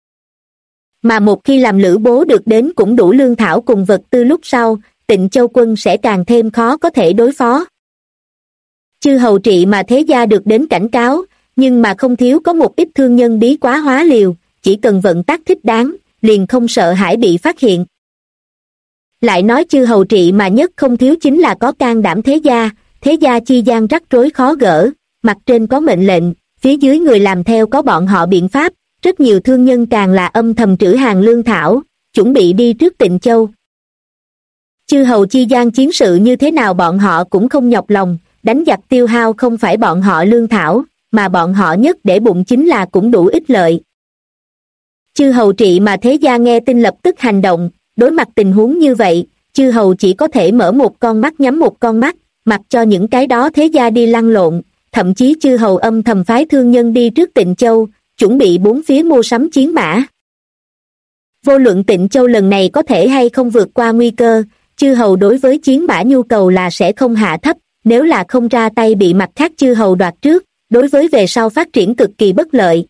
Mà một khi làm Lữ Bố được đến cũng đủ lương thảo cùng vật tư lúc sau, Tịnh Châu quân sẽ càng thêm khó có thể đối phó. Chư hầu trị mà thế gia được đến cảnh cáo, nhưng mà không thiếu có một ít thương nhân bí quá hóa liều, chỉ cần vận tác thích đáng, liền không sợ hãi bị phát hiện. Lại nói chư hầu trị mà nhất không thiếu chính là có can đảm thế gia chi gian rắc rối khó gỡ, mặt trên có mệnh lệnh, phía dưới người làm theo có bọn họ biện pháp, rất nhiều thương nhân càng là âm thầm trữ hàng lương thảo, chuẩn bị đi trước Tịnh Châu. Chư hầu chi gian chiến sự như thế nào bọn họ cũng không nhọc lòng, đánh giặc tiêu hao không phải bọn họ lương thảo, mà bọn họ nhất để bụng chính là cũng đủ ích lợi. Chư hầu trị mà thế gia nghe tin lập tức hành động, đối mặt tình huống như vậy, chư hầu chỉ có thể mở một con mắt nhắm một con mắt, mặc cho những cái đó thế gia đi lăn lộn, thậm chí chư hầu âm thầm phái thương nhân đi trước Tịnh Châu, chuẩn bị bốn phía mua sắm chiến mã. Vô luận Tịnh Châu lần này có thể hay không vượt qua nguy cơ, chư hầu đối với chiến mã nhu cầu là sẽ không hạ thấp, nếu là không ra tay bị mặt khác chư hầu đoạt trước, đối với về sau phát triển cực kỳ bất lợi.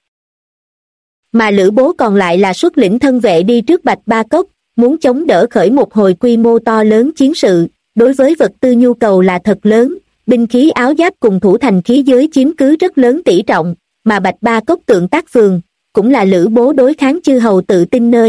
Mà Lữ Bố còn lại là xuất lĩnh thân vệ đi trước Bạch Ba Cốc, muốn chống đỡ khởi một hồi quy mô to lớn chiến sự, đối với vật tư nhu cầu là thật lớn, binh khí áo giáp cùng thủ thành khí giới chiếm cứ rất lớn tỷ trọng, mà Bạch Ba Cốc Tượng Tác Phường, cũng là Lữ Bố đối kháng chư hầu tự tin nơi.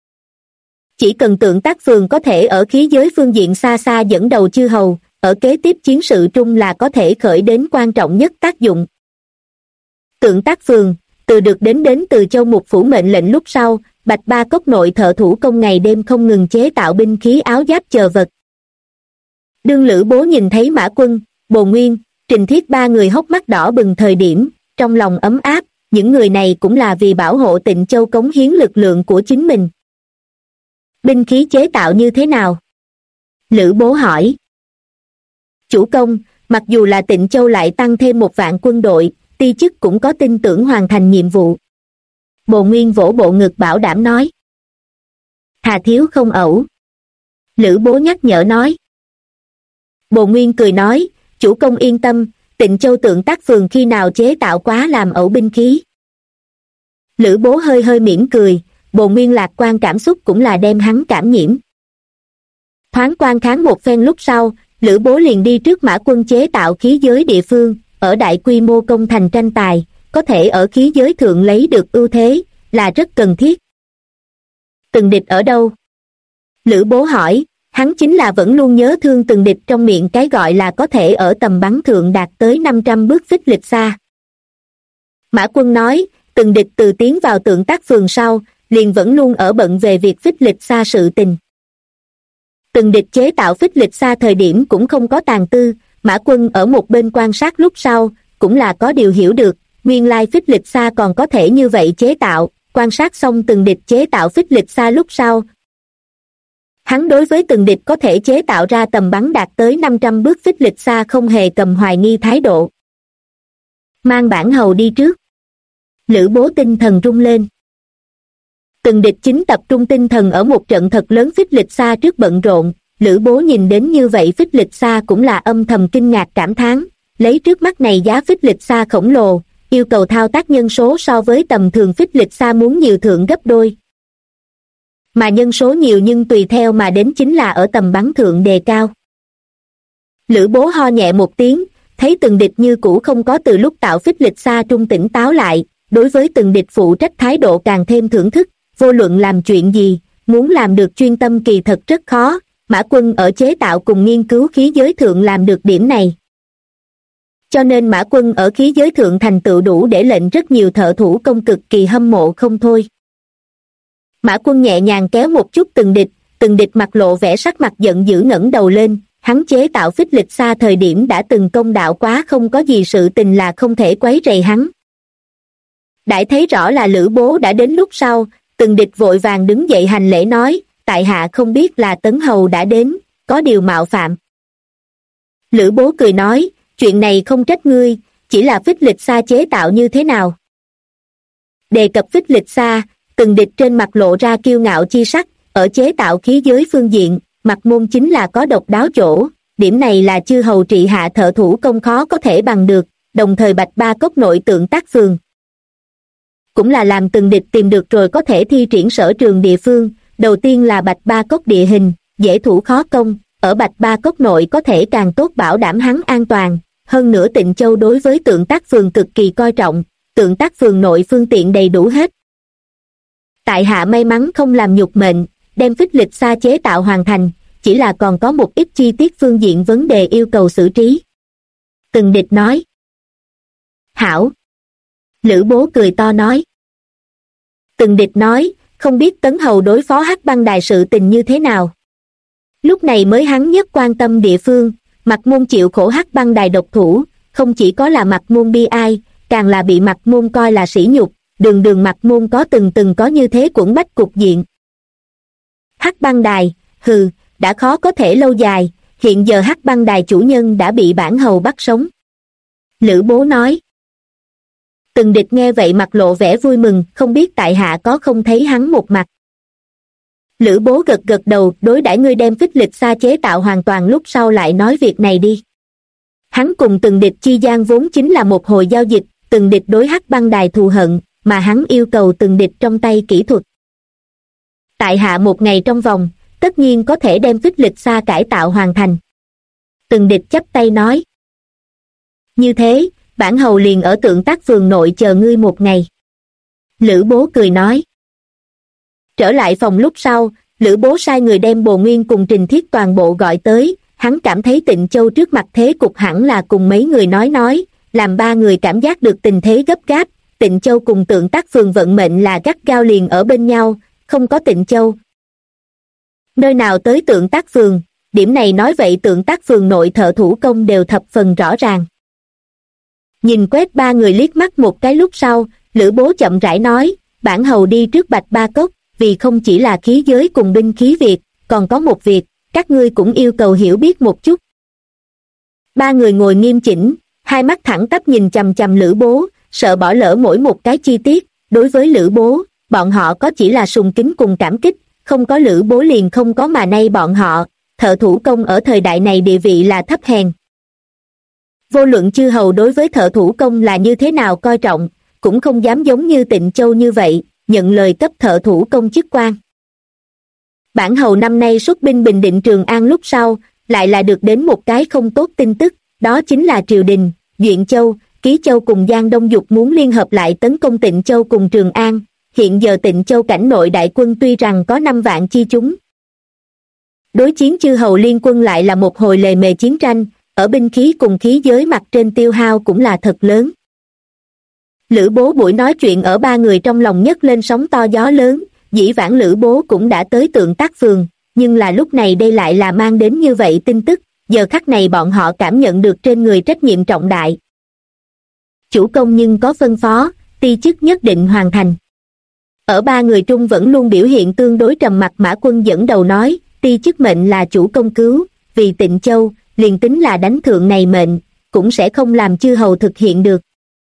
Chỉ cần Tượng Tác Phường có thể ở khí giới phương diện xa xa dẫn đầu chư hầu, ở kế tiếp chiến sự trung là có thể khởi đến quan trọng nhất tác dụng. Tượng Tác Phường, từ được đến từ Châu Mục Phủ mệnh lệnh lúc sau, Bạch Ba Cốc nội thợ thủ công ngày đêm không ngừng chế tạo binh khí áo giáp chờ vật. Đương Lữ Bố nhìn thấy Mã Quân, Bồ Nguyên, Trình Thiết ba người hốc mắt đỏ bừng thời điểm, trong lòng ấm áp, những người này cũng là vì bảo hộ Tịnh Châu cống hiến lực lượng của chính mình. Binh khí chế tạo như thế nào? Lữ Bố hỏi. Chủ công, mặc dù là Tịnh Châu lại tăng thêm 1 vạn quân đội, ti chức cũng có tin tưởng hoàn thành nhiệm vụ. Bồ Nguyên vỗ bộ ngực bảo đảm nói. Thà thiếu không ẩu. Lữ Bố nhắc nhở nói. Bồ Nguyên cười nói, chủ công yên tâm, Tịnh Châu Tượng Tác Phường khi nào chế tạo quá làm ẩu binh khí. Lữ Bố hơi hơi mỉm cười, Bồ Nguyên lạc quan cảm xúc cũng là đem hắn cảm nhiễm. Thoáng quan kháng một phen lúc sau, Lữ Bố liền đi trước Mã Quân chế tạo khí giới địa phương, ở đại quy mô công thành tranh tài, có thể ở khí giới thượng lấy được ưu thế, là rất cần thiết. Từng địch ở đâu? Lữ Bố hỏi, hắn chính là vẫn luôn nhớ thương từng địch trong miệng cái gọi là có thể ở tầm bắn thượng đạt tới 500 bước phích lịch xa. Mã Quân nói, từng địch từ tiến vào Tượng Tác Phường sau, liền vẫn luôn ở bận về việc phích lịch xa sự tình. Từng địch chế tạo phích lịch xa thời điểm cũng không có tàn tư, Mã Quân ở một bên quan sát lúc sau, cũng là có điều hiểu được, nguyên lai phích lịch xa còn có thể như vậy chế tạo, quan sát xong từng địch chế tạo phích lịch xa lúc sau. Hắn đối với từng địch có thể chế tạo ra tầm bắn đạt tới 500 bước phích lịch xa không hề cầm hoài nghi thái độ. Mang bản hầu đi trước. Lữ Bố tinh thần rung lên. Từng địch chính tập trung tinh thần ở một trận thật lớn phích lịch xa trước bận rộn, Lữ Bố nhìn đến như vậy phích lịch xa cũng là âm thầm kinh ngạc cảm thán, lấy trước mắt này giá phích lịch xa khổng lồ, yêu cầu thao tác nhân số so với tầm thường phích lịch xa muốn nhiều thượng gấp đôi. Mà nhân số nhiều nhưng tùy theo mà đến chính là ở tầm bắn thượng đề cao. Lữ Bố ho nhẹ một tiếng, thấy từng địch như cũ không có từ lúc tạo phích lịch xa trung tỉnh táo lại, đối với từng địch phụ trách thái độ càng thêm thưởng thức, vô luận làm chuyện gì, muốn làm được chuyên tâm kỳ thật rất khó, Mã Quân ở chế tạo cùng nghiên cứu khí giới thượng làm được điểm này. Cho nên Mã Quân ở khí giới thượng thành tựu đủ để lệnh rất nhiều thợ thủ công cực kỳ hâm mộ không thôi. Mã Quân nhẹ nhàng kéo một chút từng địch mặt lộ vẻ sắc mặt giận dữ ngẩng đầu lên, hắn chế tạo phích lịch xa thời điểm đã từng công đạo quá không có gì sự tình là không thể quấy rầy hắn. Đại thấy rõ là Lữ Bố đã đến lúc sau, từng địch vội vàng đứng dậy hành lễ nói, tại hạ không biết là Tấn Hầu đã đến, có điều mạo phạm. Lữ Bố cười nói, chuyện này không trách ngươi, chỉ là phích lịch xa chế tạo như thế nào. Đề cập phích lịch xa, từng địch trên mặt lộ ra kiêu ngạo chi sắc, ở chế tạo khí giới phương diện, mặt môn chính là có độc đáo chỗ, điểm này là chư hầu trị hạ thợ thủ công khó có thể bằng được, đồng thời Bạch Ba Cốc nội tượng tác phường cũng là làm Từng Địch tìm được rồi có thể thi triển sở trường địa phương. Đầu tiên là Bạch Ba Cốc địa hình, dễ thủ khó công, ở Bạch Ba Cốc nội có thể càng tốt bảo đảm hắn an toàn. Hơn nữa Tịnh Châu đối với tượng tác phường cực kỳ coi trọng, tượng tác phường nội phương tiện đầy đủ hết. Tại hạ may mắn không làm nhục mệnh, đem phích lịch xa chế tạo hoàn thành, chỉ là còn có một ít chi tiết phương diện vấn đề yêu cầu xử trí. Từng Địch nói. Hảo. Lữ Bố cười to nói. Từng Địch nói, không biết Tấn Hầu đối phó Hắc Băng Đài sự tình như thế nào. Lúc này mới hắn nhất quan tâm địa phương, Mặc Môn chịu khổ Hắc Băng Đài độc thủ, không chỉ có là Mặc Môn bi ai, càng là bị Mặc Môn coi là sỉ nhục, đường đường Mặc Môn có từng có như thế quẫn bách cục diện. Hắc Băng Đài, hừ, đã khó có thể lâu dài, hiện giờ Hắc Băng Đài chủ nhân đã bị bản hầu bắt sống. Lữ Bố nói. Từng Địch nghe vậy mặt lộ vẻ vui mừng, không biết tại hạ có không thấy hắn một mặt. Lữ Bố gật đầu, đối đãi ngươi đem phích lịch xa chế tạo hoàn toàn lúc sau lại nói việc này đi. Hắn cùng Từng Địch chi gian vốn chính là một hồi giao dịch, Từng Địch đối Hắc Băng Đài thù hận, mà hắn yêu cầu Từng Địch trong tay kỹ thuật. Tại hạ một ngày trong vòng, tất nhiên có thể đem phích lịch xa cải tạo hoàn thành. Từng Địch chắp tay nói. Như thế, bản hầu liền ở tượng tác phường nội chờ ngươi một ngày. Lữ Bố cười nói. Trở lại phòng lúc sau, Lữ Bố sai người đem Bồ Nguyên cùng Trình Thiết toàn bộ gọi tới, hắn cảm thấy Tịnh Châu trước mặt thế cục hẳn là cùng mấy người nói, làm ba người cảm giác được tình thế gấp gáp. Tịnh Châu cùng tượng tác phường vận mệnh là gắt gao liền ở bên nhau, không có Tịnh Châu nơi nào tới tượng tác phường, điểm này nói vậy tượng tác phường nội thợ thủ công đều thập phần rõ ràng. Nhìn quét ba người liếc mắt một cái lúc sau, Lữ Bố chậm rãi nói, bản hầu đi trước Bạch Ba Cốc, vì không chỉ là khí giới cùng binh khí việc, còn có một việc, các ngươi cũng yêu cầu hiểu biết một chút. Ba người ngồi nghiêm chỉnh, hai mắt thẳng tắp nhìn chằm chằm Lữ Bố, sợ bỏ lỡ mỗi một cái chi tiết. Đối với Lữ Bố, bọn họ có chỉ là sùng kính cùng cảm kích, không có Lữ Bố liền không có mà nay bọn họ, thợ thủ công ở thời đại này địa vị là thấp hèn. Vô luận chư hầu đối với thợ thủ công là như thế nào coi trọng, cũng không dám giống như Tịnh Châu như vậy, nhận lời cấp thợ thủ công chức quan. Bản hầu năm nay xuất binh bình định Trường An lúc sau, lại là được đến một cái không tốt tin tức, đó chính là triều đình, Duyện Châu, Ký Châu cùng Giang Đông Dục muốn liên hợp lại tấn công Tịnh Châu cùng Trường An. Hiện giờ Tịnh Châu cảnh nội đại quân tuy rằng có 5 vạn chi chúng. Đối chiến chư hầu liên quân lại là một hồi lề mề chiến tranh, ở binh khí cùng khí giới mặt trên tiêu hao cũng là thật lớn. Lữ Bố buổi nói chuyện ở ba người trong lòng nhấc lên sóng to gió lớn, dĩ vãng Lữ Bố cũng đã tới tượng tác phường, nhưng là lúc này đây lại là mang đến như vậy tin tức, giờ khắc này bọn họ cảm nhận được trên người trách nhiệm trọng đại. Chủ công nhưng có phân phó, ti chức nhất định hoàn thành. Ở ba người trung vẫn luôn biểu hiện tương đối trầm mặc Mã Quân dẫn đầu nói, ti chức mệnh là chủ công cứu, vì Tịnh Châu, liền tính là đánh thượng này mệnh, cũng sẽ không làm chư hầu thực hiện được.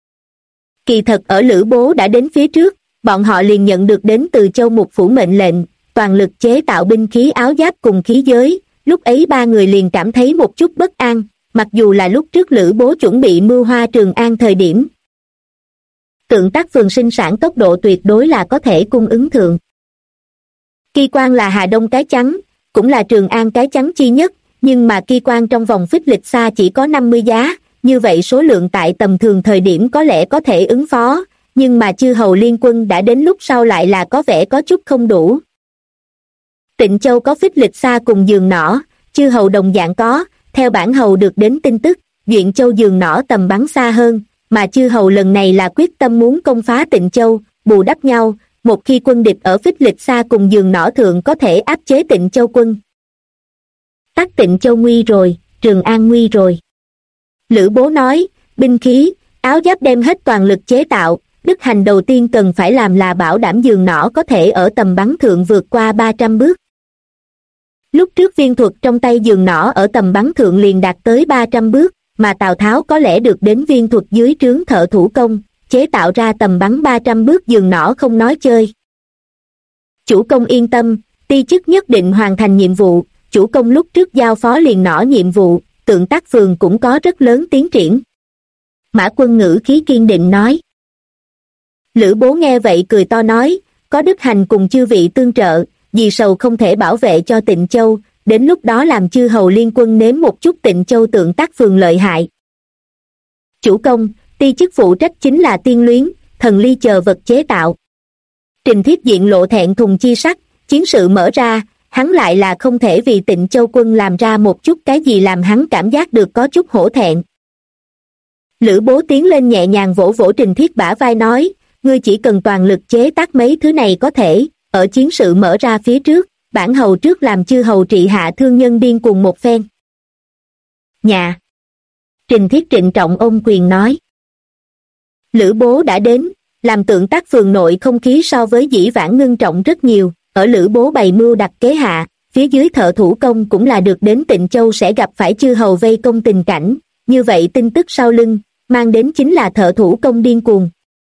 Kỳ thật ở Lữ Bố đã đến phía trước, bọn họ liền nhận được đến từ Châu Mục Phủ mệnh lệnh, toàn lực chế tạo binh khí áo giáp cùng khí giới, lúc ấy ba người liền cảm thấy một chút bất an, mặc dù là lúc trước Lữ Bố chuẩn bị mưu hoa Trường An thời điểm. Tượng tác phường sinh sản tốc độ tuyệt đối là có thể cung ứng thượng. Kỳ quan là Hà Đông cái trắng, cũng là Trường An cái trắng chi nhất, nhưng mà kỳ quan trong vòng phích lịch xa chỉ có 50 giá, như vậy số lượng tại tầm thường thời điểm có lẽ có thể ứng phó, nhưng mà chư hầu liên quân đã đến lúc sau lại là có vẻ có chút không đủ. Tịnh Châu có phích lịch xa cùng giường nỏ, chư hầu đồng dạng có, theo bản hầu được đến tin tức, Duyện Châu giường nỏ tầm bắn xa hơn, mà chư hầu lần này là quyết tâm muốn công phá Tịnh Châu, bù đắp nhau, một khi quân địch ở phích lịch xa cùng giường nỏ thượng có thể áp chế Tịnh Châu quân. Tắc Tịnh Châu nguy rồi, Trường An nguy rồi. Lữ Bố nói, binh khí, áo giáp đem hết toàn lực chế tạo, đức hành đầu tiên cần phải làm là bảo đảm giường nỏ có thể ở tầm bắn thượng vượt qua 300 bước. Lúc trước viên thuật trong tay giường nỏ ở tầm bắn thượng liền đạt tới 300 bước, mà Tào Tháo có lẽ được đến viên thuật dưới trướng thợ thủ công, chế tạo ra tầm bắn 300 bước giường nỏ không nói chơi. Chủ công yên tâm, ti chức nhất định hoàn thành nhiệm vụ, chủ công lúc trước giao phó liền nỏ nhiệm vụ, Tượng Tác Phường cũng có rất lớn tiến triển. Mã Quân ngữ khí kiên định nói. Lữ Bố nghe vậy cười to nói, có Đức Hành cùng chư vị tương trợ, vì sầu không thể bảo vệ cho Tịnh Châu, đến lúc đó làm chư hầu liên quân nếm một chút Tịnh Châu Tượng Tác Phường lợi hại. Chủ công, ti chức phụ trách chính là tiên luyến, thần ly chờ vật chế tạo. Trình Thiết diện lộ thẹn thùng chi sắc, chiến sự mở ra, hắn lại là không thể vì Tịnh Châu quân làm ra một chút cái gì làm hắn cảm giác được có chút hổ thẹn. Lữ Bố tiến lên nhẹ nhàng vỗ vỗ Trình Thiết bả vai nói, ngươi chỉ cần toàn lực chế tác mấy thứ này có thể, ở chiến sự mở ra phía trước, bản hầu trước làm chư hầu trị hạ thương nhân điên cùng một phen. Nhà. Trình Thiết trịnh trọng ôm quyền nói. Lữ Bố đã đến, làm Tượng Tác Phường nội không khí so với dĩ vãng ngưng trọng rất nhiều, ở Lữ Bố bày mưu đặt kế hạ, phía dưới thợ thủ công cũng là được đến Tịnh Châu sẽ gặp phải chư hầu vây công tình cảnh, như vậy tin tức sau lưng, mang đến chính là thợ thủ công điên cuồng.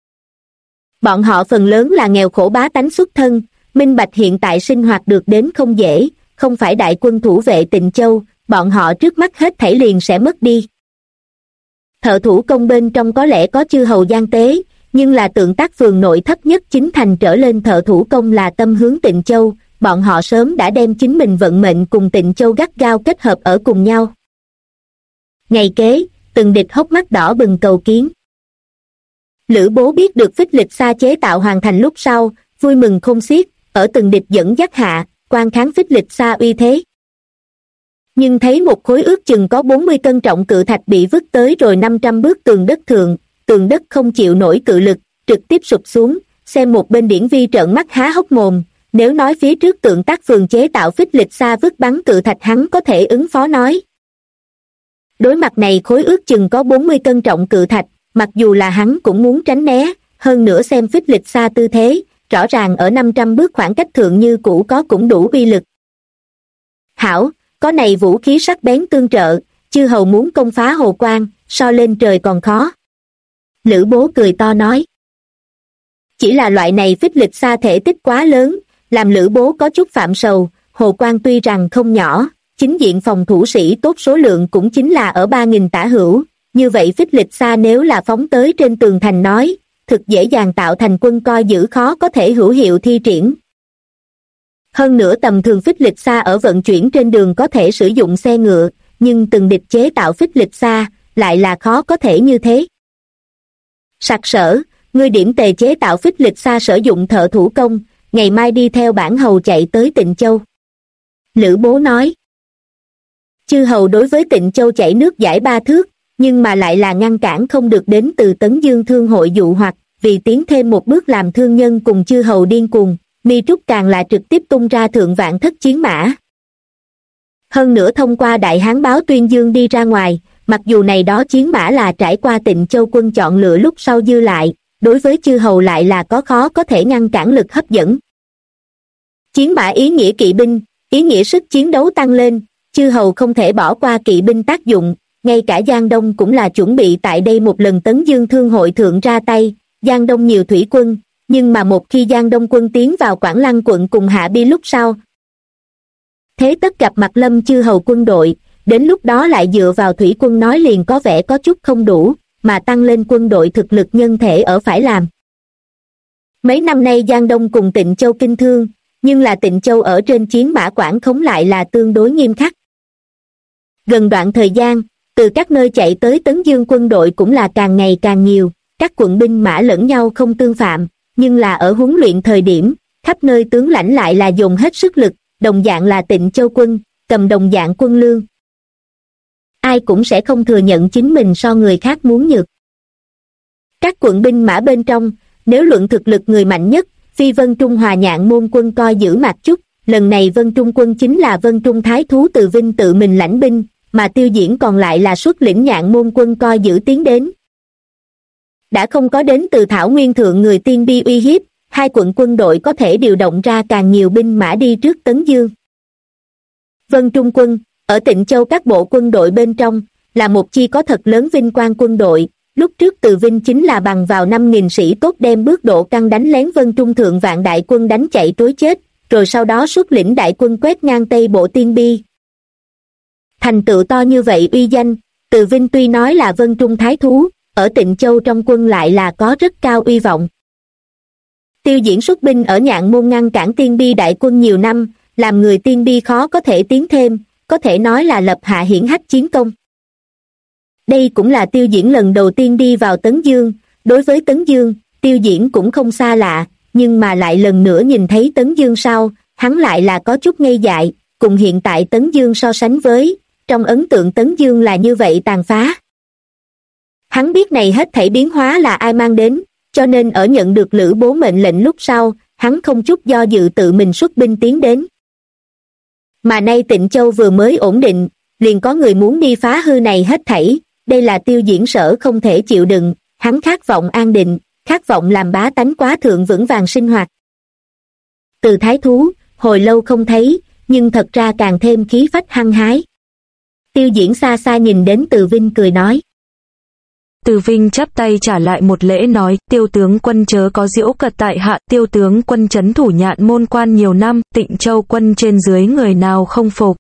Bọn họ phần lớn là nghèo khổ bá tánh xuất thân, minh bạch hiện tại sinh hoạt được đến không dễ, không phải đại quân thủ vệ Tịnh Châu, bọn họ trước mắt hết thảy liền sẽ mất đi. Thợ thủ công bên trong có lẽ có chư hầu gian tế, nhưng là Tượng Tác Phường nội thấp nhất chính thành trở lên thợ thủ công là tâm hướng Tịnh Châu, bọn họ sớm đã đem chính mình vận mệnh cùng Tịnh Châu gắt gao kết hợp ở cùng nhau. Ngày kế, từng địch hốc mắt đỏ bừng cầu kiến. Lữ Bố biết được phích lịch xa chế tạo hoàn thành lúc sau, vui mừng không xiết, ở từng địch dẫn dắt hạ, quan kháng phích lịch xa uy thế. Nhưng thấy một khối ước chừng có 40 cân trọng cự thạch bị vứt tới rồi 500 bước tường đất thượng, tường đất không chịu nổi cự lực, trực tiếp sụp xuống, xem một bên Điển Vi trợn mắt há hốc mồm, nếu nói phía trước Tượng Tác Phường chế tạo phích lịch xa vứt bắn cự thạch hắn có thể ứng phó nói. Đối mặt này khối ước chừng có 40 cân trọng cự thạch, mặc dù là hắn cũng muốn tránh né, hơn nữa xem phích lịch xa tư thế, rõ ràng ở 500 bước khoảng cách thượng như cũ có cũng đủ uy lực. Hảo, có này vũ khí sắc bén tương trợ, chư hầu muốn công phá Hồ Quan, so lên trời còn khó. Lữ Bố cười to nói. Chỉ là loại này phích lịch xa thể tích quá lớn, làm Lữ Bố có chút phạm sầu, Hồ Quan tuy rằng không nhỏ, chính diện phòng thủ sĩ tốt số lượng cũng chính là ở 3.000 tả hữu, như vậy phích lịch xa nếu là phóng tới trên tường thành nói, thực dễ dàng tạo thành quân coi giữ khó có thể hữu hiệu thi triển. Hơn nữa tầm thường phích lịch xa ở vận chuyển trên đường có thể sử dụng xe ngựa, nhưng từng địch chế tạo phích lịch xa, lại là khó có thể như thế. Sặc Sở, ngươi điểm tề chế tạo phích lịch xa sử dụng thợ thủ công, ngày mai đi theo bản hầu chạy tới Tịnh Châu. Lữ Bố nói. Chư hầu đối với Tịnh Châu chảy nước dải 3 thước, nhưng mà lại là ngăn cản không được đến từ Tấn Dương Thương hội dụ hoặc, vì tiến thêm một bước làm thương nhân cùng chư hầu điên cuồng, Mi Trúc càng là trực tiếp tung ra thượng vạn thất chiến mã. Hơn nữa thông qua Đại Hán báo tuyên dương đi ra ngoài, mặc dù này đó chiến mã là trải qua Tịnh Châu quân chọn lựa lúc sau dư lại, đối với chư hầu lại là có khó có thể ngăn cản lực hấp dẫn. Chiến mã ý nghĩa kỵ binh, ý nghĩa sức chiến đấu tăng lên, chư hầu không thể bỏ qua kỵ binh tác dụng, ngay cả Giang Đông cũng là chuẩn bị tại đây một lần Tấn Dương Thương hội thượng ra tay, Giang Đông nhiều thủy quân, nhưng mà một khi Giang Đông quân tiến vào Quảng Lăng quận cùng Hạ Bi lúc sau, thế tất gặp mặt Lâm chư hầu quân đội, đến lúc đó lại dựa vào thủy quân nói liền có vẻ có chút không đủ, mà tăng lên quân đội thực lực nhân thể ở phải làm. Mấy năm nay Giang Đông cùng Tịnh Châu kinh thương, nhưng là Tịnh Châu ở trên chiến mã quản khống lại là tương đối nghiêm khắc. Gần đoạn thời gian, từ các nơi chạy tới Tấn Dương quân đội cũng là càng ngày càng nhiều, các quận binh mã lẫn nhau không tương phạm, nhưng là ở huấn luyện thời điểm, khắp nơi tướng lãnh lại là dùng hết sức lực, đồng dạng là Tịnh Châu quân, cầm đồng dạng quân lương. Ai cũng sẽ không thừa nhận chính mình so người khác muốn nhược. Các quận binh mã bên trong, nếu luận thực lực người mạnh nhất, phi Vân Trung Hòa Nhạn môn quân coi giữ Mạc Chúc, lần này Vân Trung quân chính là Vân Trung Thái Thú Từ Vinh tự mình lãnh binh, mà Tiêu Diễn còn lại là xuất lĩnh Nhạn môn quân coi giữ tiến đến. Đã không có đến từ Thảo Nguyên thượng người tiên bi uy hiếp, hai quận quân đội có thể điều động ra càng nhiều binh mã đi trước Tấn Dương. Vân Trung quân, ở Tịnh Châu các bộ quân đội bên trong, là một chi có thật lớn vinh quang quân đội, lúc trước Từ Vinh chính là bằng vào 5.000 sĩ tốt đem bước độ căng đánh lén Vân Trung thượng vạn đại quân đánh chạy trối chết, rồi sau đó xuất lĩnh đại quân quét ngang Tây bộ tiên bi, Thành tựu to như vậy uy danh, Từ Vinh tuy nói là Vân Trung Thái Thú, ở Tịnh Châu trong quân lại là có rất cao uy vọng. Tiêu Diễn xuất binh ở Nhạn Môn ngăn cản Tiên Bi đại quân nhiều năm, làm người Tiên Bi khó có thể tiến thêm, có thể nói là lập hạ hiển hách chiến công. Đây cũng là Tiêu Diễn lần đầu tiên đi vào Tấn Dương, đối với Tấn Dương, Tiêu Diễn cũng không xa lạ, nhưng mà lại lần nữa nhìn thấy Tấn Dương sau, hắn lại là có chút ngây dại, cùng hiện tại Tấn Dương so sánh với, trong ấn tượng Tấn Dương là như vậy tàn phá. Hắn biết này hết thảy biến hóa là ai mang đến, cho nên ở nhận được Lữ Bố mệnh lệnh lúc sau, hắn không chút do dự tự mình xuất binh tiến đến. Mà nay Tịnh Châu vừa mới ổn định, liền có người muốn đi phá hư này hết thảy, đây là Tiêu Diễn sở không thể chịu đựng, hắn khát vọng an định, khát vọng làm bá tánh quá thượng vững vàng sinh hoạt. Từ Thái Thú, hồi lâu không thấy, nhưng thật ra càng thêm khí phách hăng hái. Tiêu Diễn xa xa nhìn đến Từ Vinh cười nói. Từ Vinh chắp tay trả lại một lễ nói, Tiêu tướng quân chớ có giễu cợt tại hạ, Tiêu tướng quân trấn thủ Nhạn Môn quan nhiều năm, Tịnh Châu quân trên dưới người nào không phục.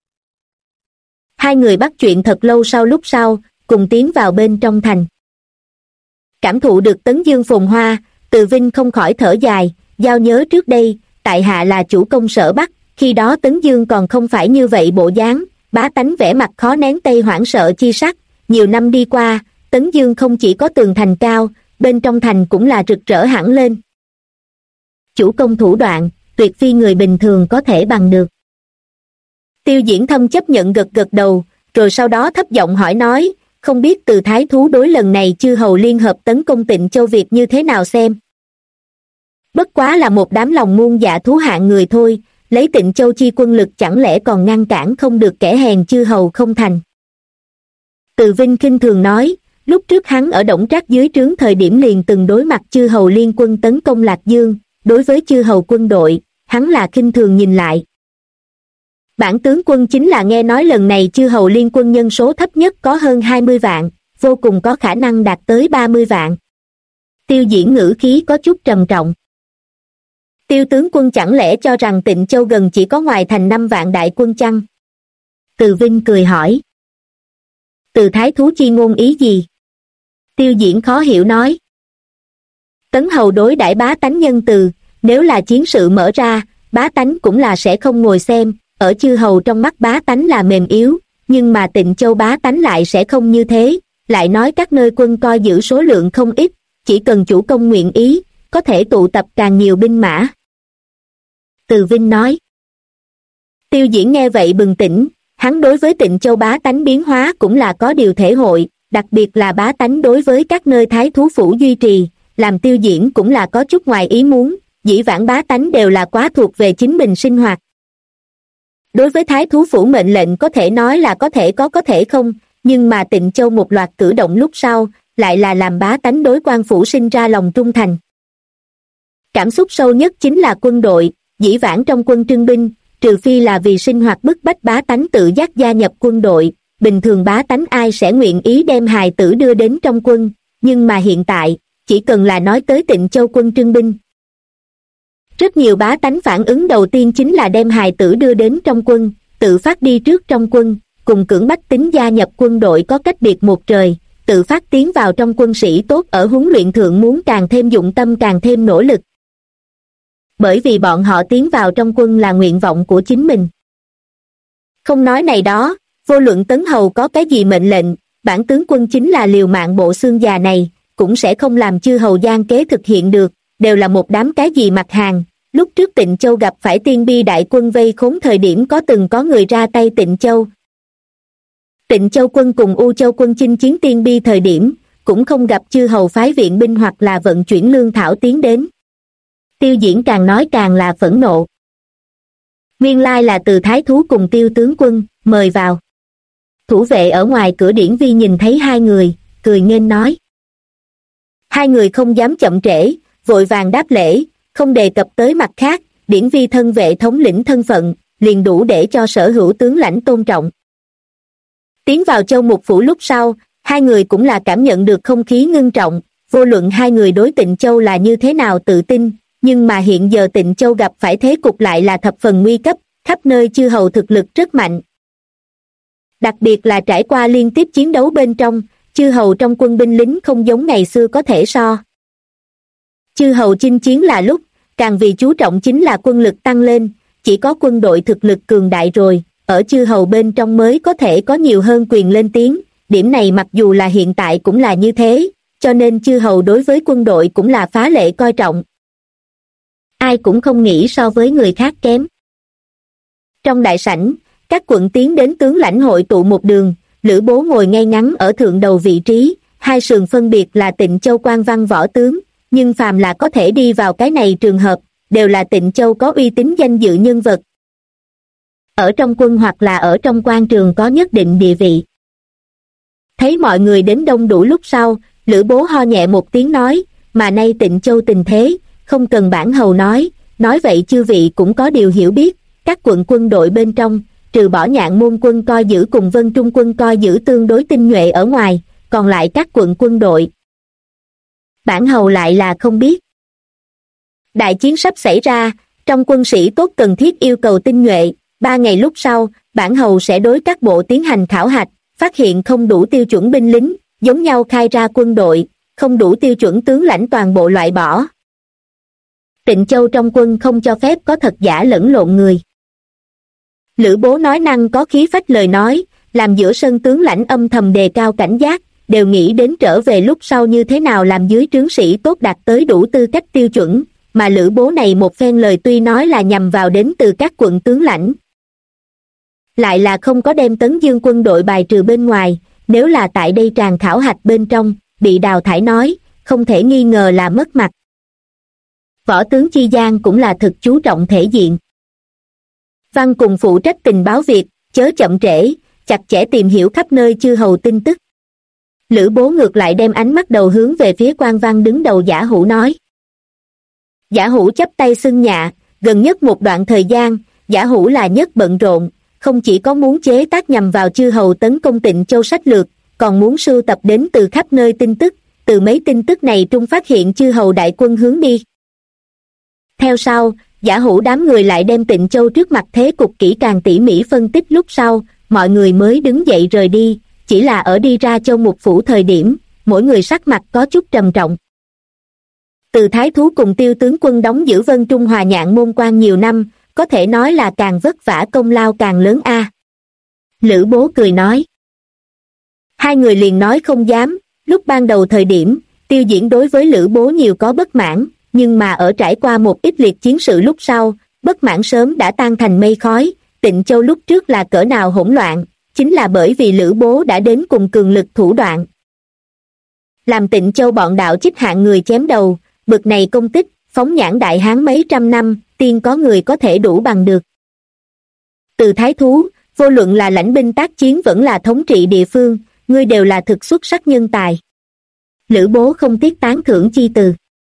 Hai người bắt chuyện thật lâu lúc sau, cùng tiến vào bên trong thành. Cảm thụ được Tấn Dương phồn hoa, Từ Vinh không khỏi thở dài, giao nhớ trước đây, tại hạ là chủ công Sở Bắc, khi đó Tấn Dương còn không phải như vậy bộ dáng, bá tánh vẻ mặt khó nén tây hoảng sợ chi sắc, nhiều năm đi qua, Tấn Dương không chỉ có tường thành cao, bên trong thành cũng là rực rỡ hẳn lên. Chủ công thủ đoạn, tuyệt phi người bình thường có thể bằng được. Tiêu Diễn Thâm chấp nhận gật gật đầu, rồi sau đó thấp giọng hỏi nói, không biết Từ Thái Thú đối lần này chư hầu liên hợp tấn công Tịnh Châu Việt như thế nào xem. Bất quá là một đám lòng muôn dạ thú hạng người thôi, lấy Tịnh Châu chi quân lực chẳng lẽ còn ngăn cản không được kẻ hèn chư hầu không thành. Từ Vinh khinh thường nói, lúc trước hắn ở Đổng Trác dưới trướng thời điểm liền từng đối mặt chư hầu liên quân tấn công Lạc Dương, đối với chư hầu quân đội, hắn là khinh thường nhìn lại. Bản tướng quân chính là nghe nói lần này chư hầu liên quân nhân số thấp nhất có hơn 20 vạn, vô cùng có khả năng đạt tới 30 vạn. Tiêu Diễn ngữ khí có chút trầm trọng. Tiêu tướng quân chẳng lẽ cho rằng Tịnh Châu gần chỉ có ngoài thành 5 vạn đại quân chăng? Từ Vinh cười hỏi. Từ Thái Thú chi ngôn ý gì? Tiêu Diễn khó hiểu nói. Tấn hầu đối đãi bá tánh nhân từ, nếu là chiến sự mở ra, bá tánh cũng là sẽ không ngồi xem, ở chư hầu trong mắt bá tánh là mềm yếu, nhưng mà Tịnh Châu bá tánh lại sẽ không như thế, lại nói các nơi quân coi giữ số lượng không ít, chỉ cần chủ công nguyện ý, có thể tụ tập càng nhiều binh mã. Từ Vinh nói. Tiêu Diễn nghe vậy bừng tỉnh, hắn đối với Tịnh Châu bá tánh biến hóa cũng là có điều thể hội, đặc biệt là bá tánh đối với các nơi thái thú phủ duy trì, làm Tiêu Diễn cũng là có chút ngoài ý muốn, dĩ vãng bá tánh đều là quá thuộc về chính mình sinh hoạt. Đối với thái thú phủ mệnh lệnh có thể nói là có thể có thể không, nhưng mà Tịnh Châu một loạt cử động lúc sau, lại là làm bá tánh đối quan phủ sinh ra lòng trung thành. Cảm xúc sâu nhất chính là quân đội, dĩ vãng trong quân trưng binh, trừ phi là vì sinh hoạt bức bách bá tánh tự giác gia nhập quân đội, bình thường bá tánh ai sẽ nguyện ý đem hài tử đưa đến trong quân, nhưng mà hiện tại, chỉ cần là nói tới Tịnh Châu quân trưng binh. Rất nhiều bá tánh phản ứng đầu tiên chính là đem hài tử đưa đến trong quân, tự phát đi trước trong quân, cùng cưỡng bách tính gia nhập quân đội có cách biệt một trời, tự phát tiến vào trong quân sĩ tốt ở huấn luyện thượng muốn càng thêm dụng tâm càng thêm nỗ lực. Bởi vì bọn họ tiến vào trong quân là nguyện vọng của chính mình. Không nói này đó, vô luận Tấn hầu có cái gì mệnh lệnh, bản tướng quân chính là liều mạng bộ xương già này, cũng sẽ không làm chư hầu gian kế thực hiện được, đều là một đám cái gì mặt hàng. Lúc trước Tịnh Châu gặp phải Tiên Bi đại quân vây khốn thời điểm từng có người ra tay Tịnh Châu. Tịnh Châu quân cùng U Châu quân chinh chiến Tiên Bi thời điểm, cũng không gặp chư hầu phái viện binh hoặc là vận chuyển lương thảo tiến đến. Tiêu Diễn càng nói càng là phẫn nộ. Nguyên lai là Từ Thái Thú cùng Tiêu tướng quân, mời vào. Thủ vệ ở ngoài cửa Điển Vi nhìn thấy hai người, cười nghênh nói. Hai người không dám chậm trễ, vội vàng đáp lễ, không đề cập tới mặt khác, Điển Vi thân vệ thống lĩnh thân phận, liền đủ để cho sở hữu tướng lãnh tôn trọng. Tiến vào Châu Mục Phủ lúc sau, hai người cũng là cảm nhận được không khí ngưng trọng, vô luận hai người đối Tịnh Châu là như thế nào tự tin, nhưng mà hiện giờ Tịnh Châu gặp phải thế cục lại là thập phần nguy cấp, khắp nơi chư hầu thực lực rất mạnh. Đặc biệt là trải qua liên tiếp chiến đấu bên trong, chư hầu trong quân binh lính không giống ngày xưa có thể so. Chư hầu chinh chiến là lúc, càng vì chú trọng chính là quân lực tăng lên, chỉ có quân đội thực lực cường đại rồi, ở chư hầu bên trong mới có thể có nhiều hơn quyền lên tiếng, điểm này mặc dù là hiện tại cũng là như thế, cho nên chư hầu đối với quân đội cũng là phá lệ coi trọng. Ai cũng không nghĩ so với người khác kém. Trong đại sảnh, các quận tiến đến tướng lãnh hội tụ một đường, Lữ Bố ngồi ngay ngắn ở thượng đầu vị trí, hai sườn phân biệt là Tịnh Châu quan văn võ tướng, nhưng phàm là có thể đi vào cái này trường hợp, đều là Tịnh Châu có uy tín danh dự nhân vật. Ở trong quân hoặc là ở trong quan trường có nhất định địa vị. Thấy mọi người đến đông đủ lúc sau, Lữ Bố ho nhẹ một tiếng nói, mà nay Tịnh Châu tình thế, không cần bản hầu nói vậy chư vị cũng có điều hiểu biết, các quận quân đội bên trong, trừ bỏ Nhạn Môn quân coi giữ cùng Vân Trung quân coi giữ tương đối tinh nhuệ ở ngoài, còn lại các quận quân đội. Bản hầu lại là không biết. Đại chiến sắp xảy ra, trong quân sĩ tốt cần thiết yêu cầu tinh nhuệ, 3 ngày lúc sau, bản hầu sẽ đối các bộ tiến hành khảo hạch, phát hiện không đủ tiêu chuẩn binh lính, giống nhau khai ra quân đội, không đủ tiêu chuẩn tướng lãnh toàn bộ loại bỏ. Tịnh Châu trong quân không cho phép có thật giả lẫn lộn người. Lữ Bố nói năng có khí phách lời nói, làm giữa sân tướng lãnh âm thầm đề cao cảnh giác, đều nghĩ đến trở về lúc sau như thế nào làm dưới trướng sĩ tốt đạt tới đủ tư cách tiêu chuẩn, mà Lữ Bố này một phen lời tuy nói là nhằm vào đến từ các quận tướng lãnh. Lại là không có đem Tấn Dương quân đội bài trừ bên ngoài, nếu là tại đây tràng khảo hạch bên trong, bị đào thải nói, không thể nghi ngờ là mất mặt. Võ tướng chi gian cũng là thực chú trọng thể diện. Văn cùng phụ trách tình báo việc, chớ chậm trễ, chặt chẽ tìm hiểu khắp nơi chư hầu tin tức. Lữ Bố ngược lại đem ánh mắt đầu hướng về phía quan văn đứng đầu Giả Hủ nói. Giả Hủ chắp tay xưng nhạ, gần nhất một đoạn thời gian, Giả Hủ là nhất bận rộn, không chỉ có muốn chế tác nhằm vào chư hầu tấn công Tịnh Châu sách lược, còn muốn sưu tập đến từ khắp nơi tin tức, từ mấy tin tức này trung phát hiện chư hầu đại quân hướng đi. Theo sau, Giả Hủ đám người lại đem Tịnh Châu trước mặt thế cục kỹ càng tỉ mỉ phân tích lúc sau, mọi người mới đứng dậy rời đi, chỉ là ở đi ra Châu Mục Phủ thời điểm, mỗi người sắc mặt có chút trầm trọng. Từ Thái Thú cùng Tiêu tướng quân đóng giữ Vân Trung Hòa Nhạn Môn quan nhiều năm, có thể nói là càng vất vả công lao càng lớn a. Lữ Bố cười nói. Hai người liền nói không dám, lúc ban đầu thời điểm, Tiêu Diễn đối với Lữ Bố nhiều có bất mãn, nhưng mà ở trải qua một ít liệt chiến sự lúc sau, bất mãn sớm đã tan thành mây khói. Tịnh Châu lúc trước là cỡ nào hỗn loạn, chính là bởi vì Lữ Bố đã đến cùng cường lực thủ đoạn. Làm Tịnh Châu bọn đạo chích hạng người chém đầu, bực này công tích, phóng nhãn đại hán mấy trăm năm, tiên có người có thể đủ bằng được. Từ Thái Thú, vô luận là lãnh binh tác chiến vẫn là thống trị địa phương, ngươi đều là thực xuất sắc nhân tài. Lữ Bố không tiếc tán thưởng chi từ.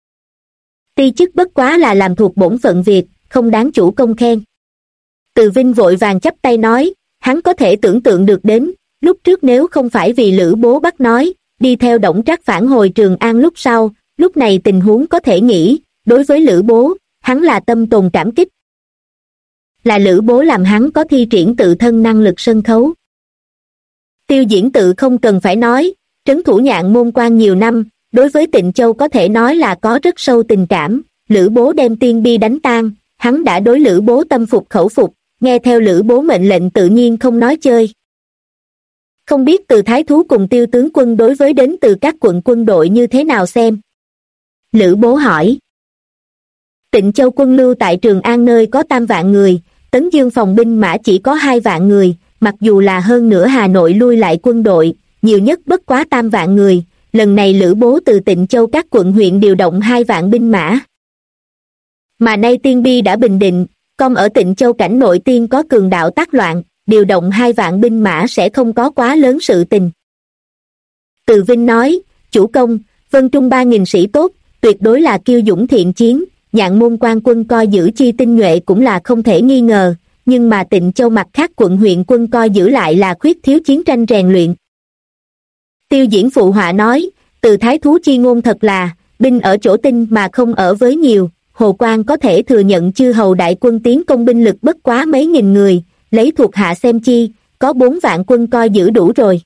Ti chức bất quá là làm thuộc bổn phận việc, không đáng chủ công khen. Từ Vinh vội vàng chắp tay nói, hắn có thể tưởng tượng được đến, lúc trước nếu không phải vì Lữ Bố bắt nói, đi theo Đổng Trác phản hồi Trường An lúc sau, lúc này tình huống có thể nghĩ, đối với Lữ Bố, hắn là tâm tồn cảm kích. Là Lữ Bố làm hắn có thi triển tự thân năng lực sân khấu. Tiêu Diễn tự không cần phải nói, trấn thủ Nhạn Môn quan nhiều năm, đối với Tịnh Châu có thể nói là có rất sâu tình cảm. Lữ Bố đem Tiên Bi đánh tan, hắn đã đối Lữ Bố tâm phục khẩu phục, nghe theo Lữ Bố mệnh lệnh tự nhiên không nói chơi. Không biết Từ Thái Thú cùng Tiêu tướng quân đối với đến từ các quận quân đội như thế nào xem? Lữ Bố hỏi. Tịnh Châu quân lưu tại Trường An nơi có 3 vạn người, Tấn Dương phòng binh mã chỉ có 2 vạn người, mặc dù là hơn nửa Hà Nội lui lại quân đội, nhiều nhất bất quá 3 vạn người, lần này Lữ Bố từ Tịnh Châu các quận huyện điều động 2 vạn binh mã. Mà nay Tiên Bi đã bình định, còn ở Tịnh Châu cảnh nội tiên có cường đạo tác loạn, điều động 2 vạn binh mã sẽ không có quá lớn sự tình. Từ Vinh nói, chủ công, Vân Trung 3.000 sĩ tốt, tuyệt đối là kiêu dũng thiện chiến, Nhạn Môn quan quân coi giữ chi tinh nhuệ cũng là không thể nghi ngờ, nhưng mà Tịnh Châu mặt khác quận huyện quân coi giữ lại là khuyết thiếu chiến tranh rèn luyện. Tiêu Diễn phụ họa nói, Từ Thái Thú chi ngôn thật là, binh ở chỗ tinh mà không ở với nhiều, Hồ Quang có thể thừa nhận chư hầu đại quân tiến công binh lực bất quá mấy nghìn người, lấy thuộc hạ xem chi, có 4 vạn quân coi giữ đủ rồi.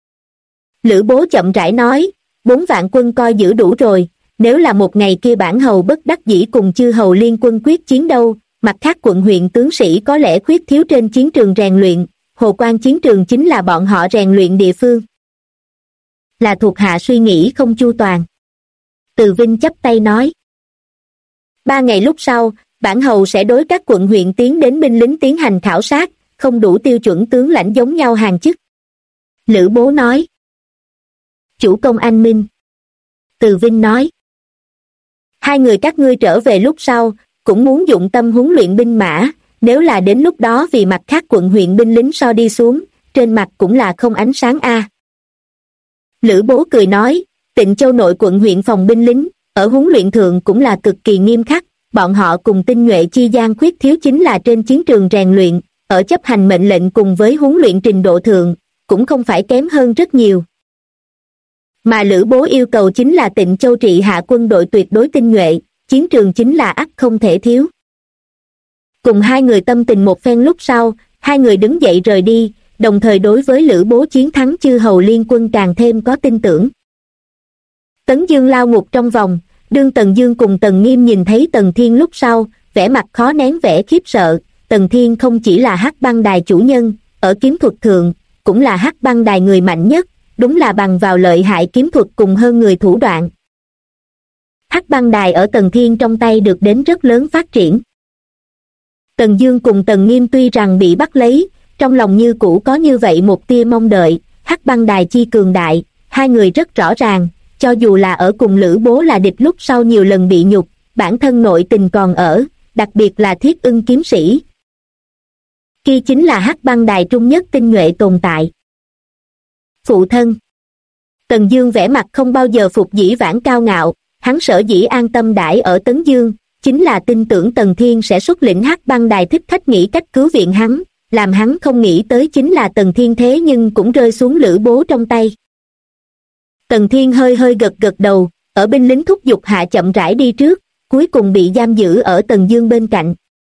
Lữ Bố chậm rãi nói, 4 vạn quân coi giữ đủ rồi, nếu là một ngày kia bản hầu bất đắc dĩ cùng chư hầu liên quân quyết chiến đâu, mặt khác quận huyện tướng sĩ có lẽ khuyết thiếu trên chiến trường rèn luyện, Hồ Quan chiến trường chính là bọn họ rèn luyện địa phương. Là thuộc hạ suy nghĩ không chu toàn. Từ Vinh chắp tay nói. 3 ngày lúc sau, bản hầu sẽ đối các quận huyện tiến đến binh lính tiến hành khảo sát, không đủ tiêu chuẩn tướng lãnh giống nhau hàng chức. Lữ Bố nói. Chủ công anh minh. Từ Vinh nói. 2 người các ngươi trở về lúc sau, cũng muốn dụng tâm huấn luyện binh mã, nếu là đến lúc đó vì mặt khác quận huyện binh lính so đi xuống, trên mặt cũng là không ánh sáng a. Lữ Bố cười nói, Tịnh Châu nội quận huyện phòng binh lính, ở huấn luyện thượng cũng là cực kỳ nghiêm khắc, bọn họ cùng tinh nhuệ chi gian khuyết thiếu chính là trên chiến trường rèn luyện, ở chấp hành mệnh lệnh cùng với huấn luyện trình độ thượng, cũng không phải kém hơn rất nhiều. Mà Lữ Bố yêu cầu chính là Tịnh Châu trị hạ quân đội tuyệt đối tinh nhuệ, chiến trường chính là ắt không thể thiếu. Cùng 2 người tâm tình một phen lúc sau, 2 người đứng dậy rời đi, đồng thời đối với Lữ Bố chiến thắng chư hầu liên quân càng thêm có tin tưởng. Tấn Dương lao ngục trong vòng, đương Tần Dương cùng Tần Nghiêm nhìn thấy Tần Thiên lúc sau, vẻ mặt khó nén vẻ khiếp sợ, Tần Thiên không chỉ là Hắc Băng Đài chủ nhân, ở kiếm thuật thượng, cũng là Hắc Băng Đài người mạnh nhất, đúng là bằng vào lợi hại kiếm thuật cùng hơn người thủ đoạn. Hắc Băng Đài ở Tần Thiên trong tay được đến rất lớn phát triển. Tần Dương cùng Tần Nghiêm tuy rằng bị bắt lấy, trong lòng như cũ có như vậy một tia mong đợi, Hắc Băng Đài chi cường đại, 2 người rất rõ ràng, cho dù là ở cùng Lữ Bố là địch lúc sau nhiều lần bị nhục, bản thân nội tình còn ở, đặc biệt là Thiết Ưng kiếm sĩ. Kia chính là Hắc Băng Đài trung nhất tinh nhuệ tồn tại. Phụ thân. Tần Dương vẻ mặt không bao giờ phục dĩ vãng cao ngạo, hắn sở dĩ an tâm đãi ở Tấn Dương, chính là tin tưởng Tần Thiên sẽ xuất lĩnh Hắc Băng Đài thích khách nghĩ cách cứu viện hắn, làm hắn không nghĩ tới chính là Tần Thiên thế nhưng cũng rơi xuống Lữ Bố trong tay. Tần Thiên hơi hơi gật gật đầu, ở binh lính thúc giục hạ chậm rãi đi trước, cuối cùng bị giam giữ ở Tần Dương bên cạnh.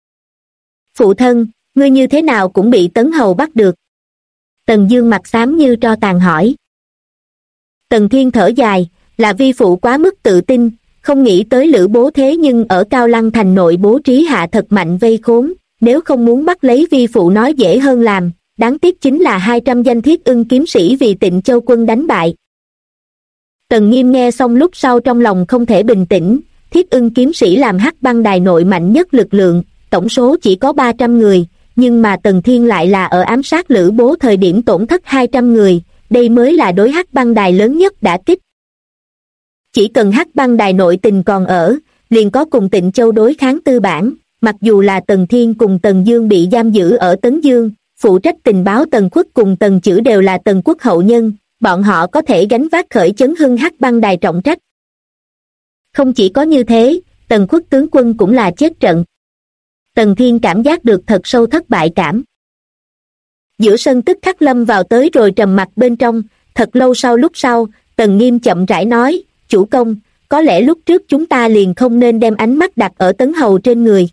Phụ thân, ngươi như thế nào cũng bị Tấn Hầu bắt được. Tần Dương mặt xám như tro tàn hỏi. Tần Thiên thở dài, là vi phụ quá mức tự tin, không nghĩ tới Lữ Bố thế nhưng ở Cao Lăng thành nội bố trí hạ thật mạnh vây khốn, nếu không muốn bắt lấy vi phụ nói dễ hơn làm, đáng tiếc chính là 200 danh Thiết Ưng kiếm sĩ vì Tịnh Châu quân đánh bại. Tần Nghiêm nghe xong lúc sau trong lòng không thể bình tĩnh, Thiết Ưng kiếm sĩ làm Hắc Băng Đài nội mạnh nhất lực lượng, tổng số chỉ có 300 người, nhưng mà Tần Thiên lại là ở ám sát Lữ Bố thời điểm tổn thất 200 người, đây mới là đối Hắc Băng Đài lớn nhất đả kích. Chỉ cần Hắc Băng Đài nội tình còn ở, liền có cùng Tịnh Châu đối kháng tư bản, mặc dù là Tần Thiên cùng Tần Dương bị giam giữ ở Tấn Dương, phụ trách tình báo Tần Khuất cùng Tần Chử đều là Tần Quốc hậu nhân, bọn họ có thể gánh vác khởi chấn hưng Hắc Băng Đài trọng trách. Không chỉ có như thế, Tần Khuất tướng quân cũng là chết trận. Tần Thiên cảm giác được thật sâu thất bại cảm. Giữa sân tức khắc lâm vào tới rồi trầm mặc bên trong, thật lâu lúc sau, Tần Nghiêm chậm rãi nói, chủ công, có lẽ lúc trước chúng ta liền không nên đem ánh mắt đặt ở Tấn Hầu trên người.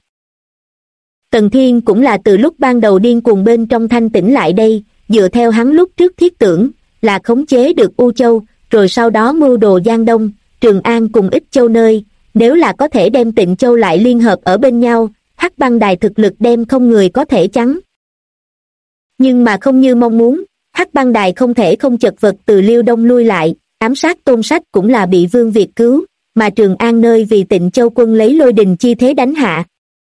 Tần Thiên cũng là từ lúc ban đầu điên cuồng bên trong thanh tĩnh lại đây, dựa theo hắn lúc trước thiết tưởng, là khống chế được U Châu, rồi sau đó mưu đồ Giang Đông, Trường An cùng Ích Châu nơi, nếu là có thể đem Tịnh Châu lại liên hợp ở bên nhau, Hắc Băng Đài thực lực đem không người có thể chắn. Nhưng mà không như mong muốn, Hắc Băng Đài không thể không chật vật từ Liêu Đông lui lại, ám sát Tôn Sách cũng là bị Vương Việt cứu, mà Trường An nơi vì Tịnh Châu quân lấy lôi đình chi thế đánh hạ.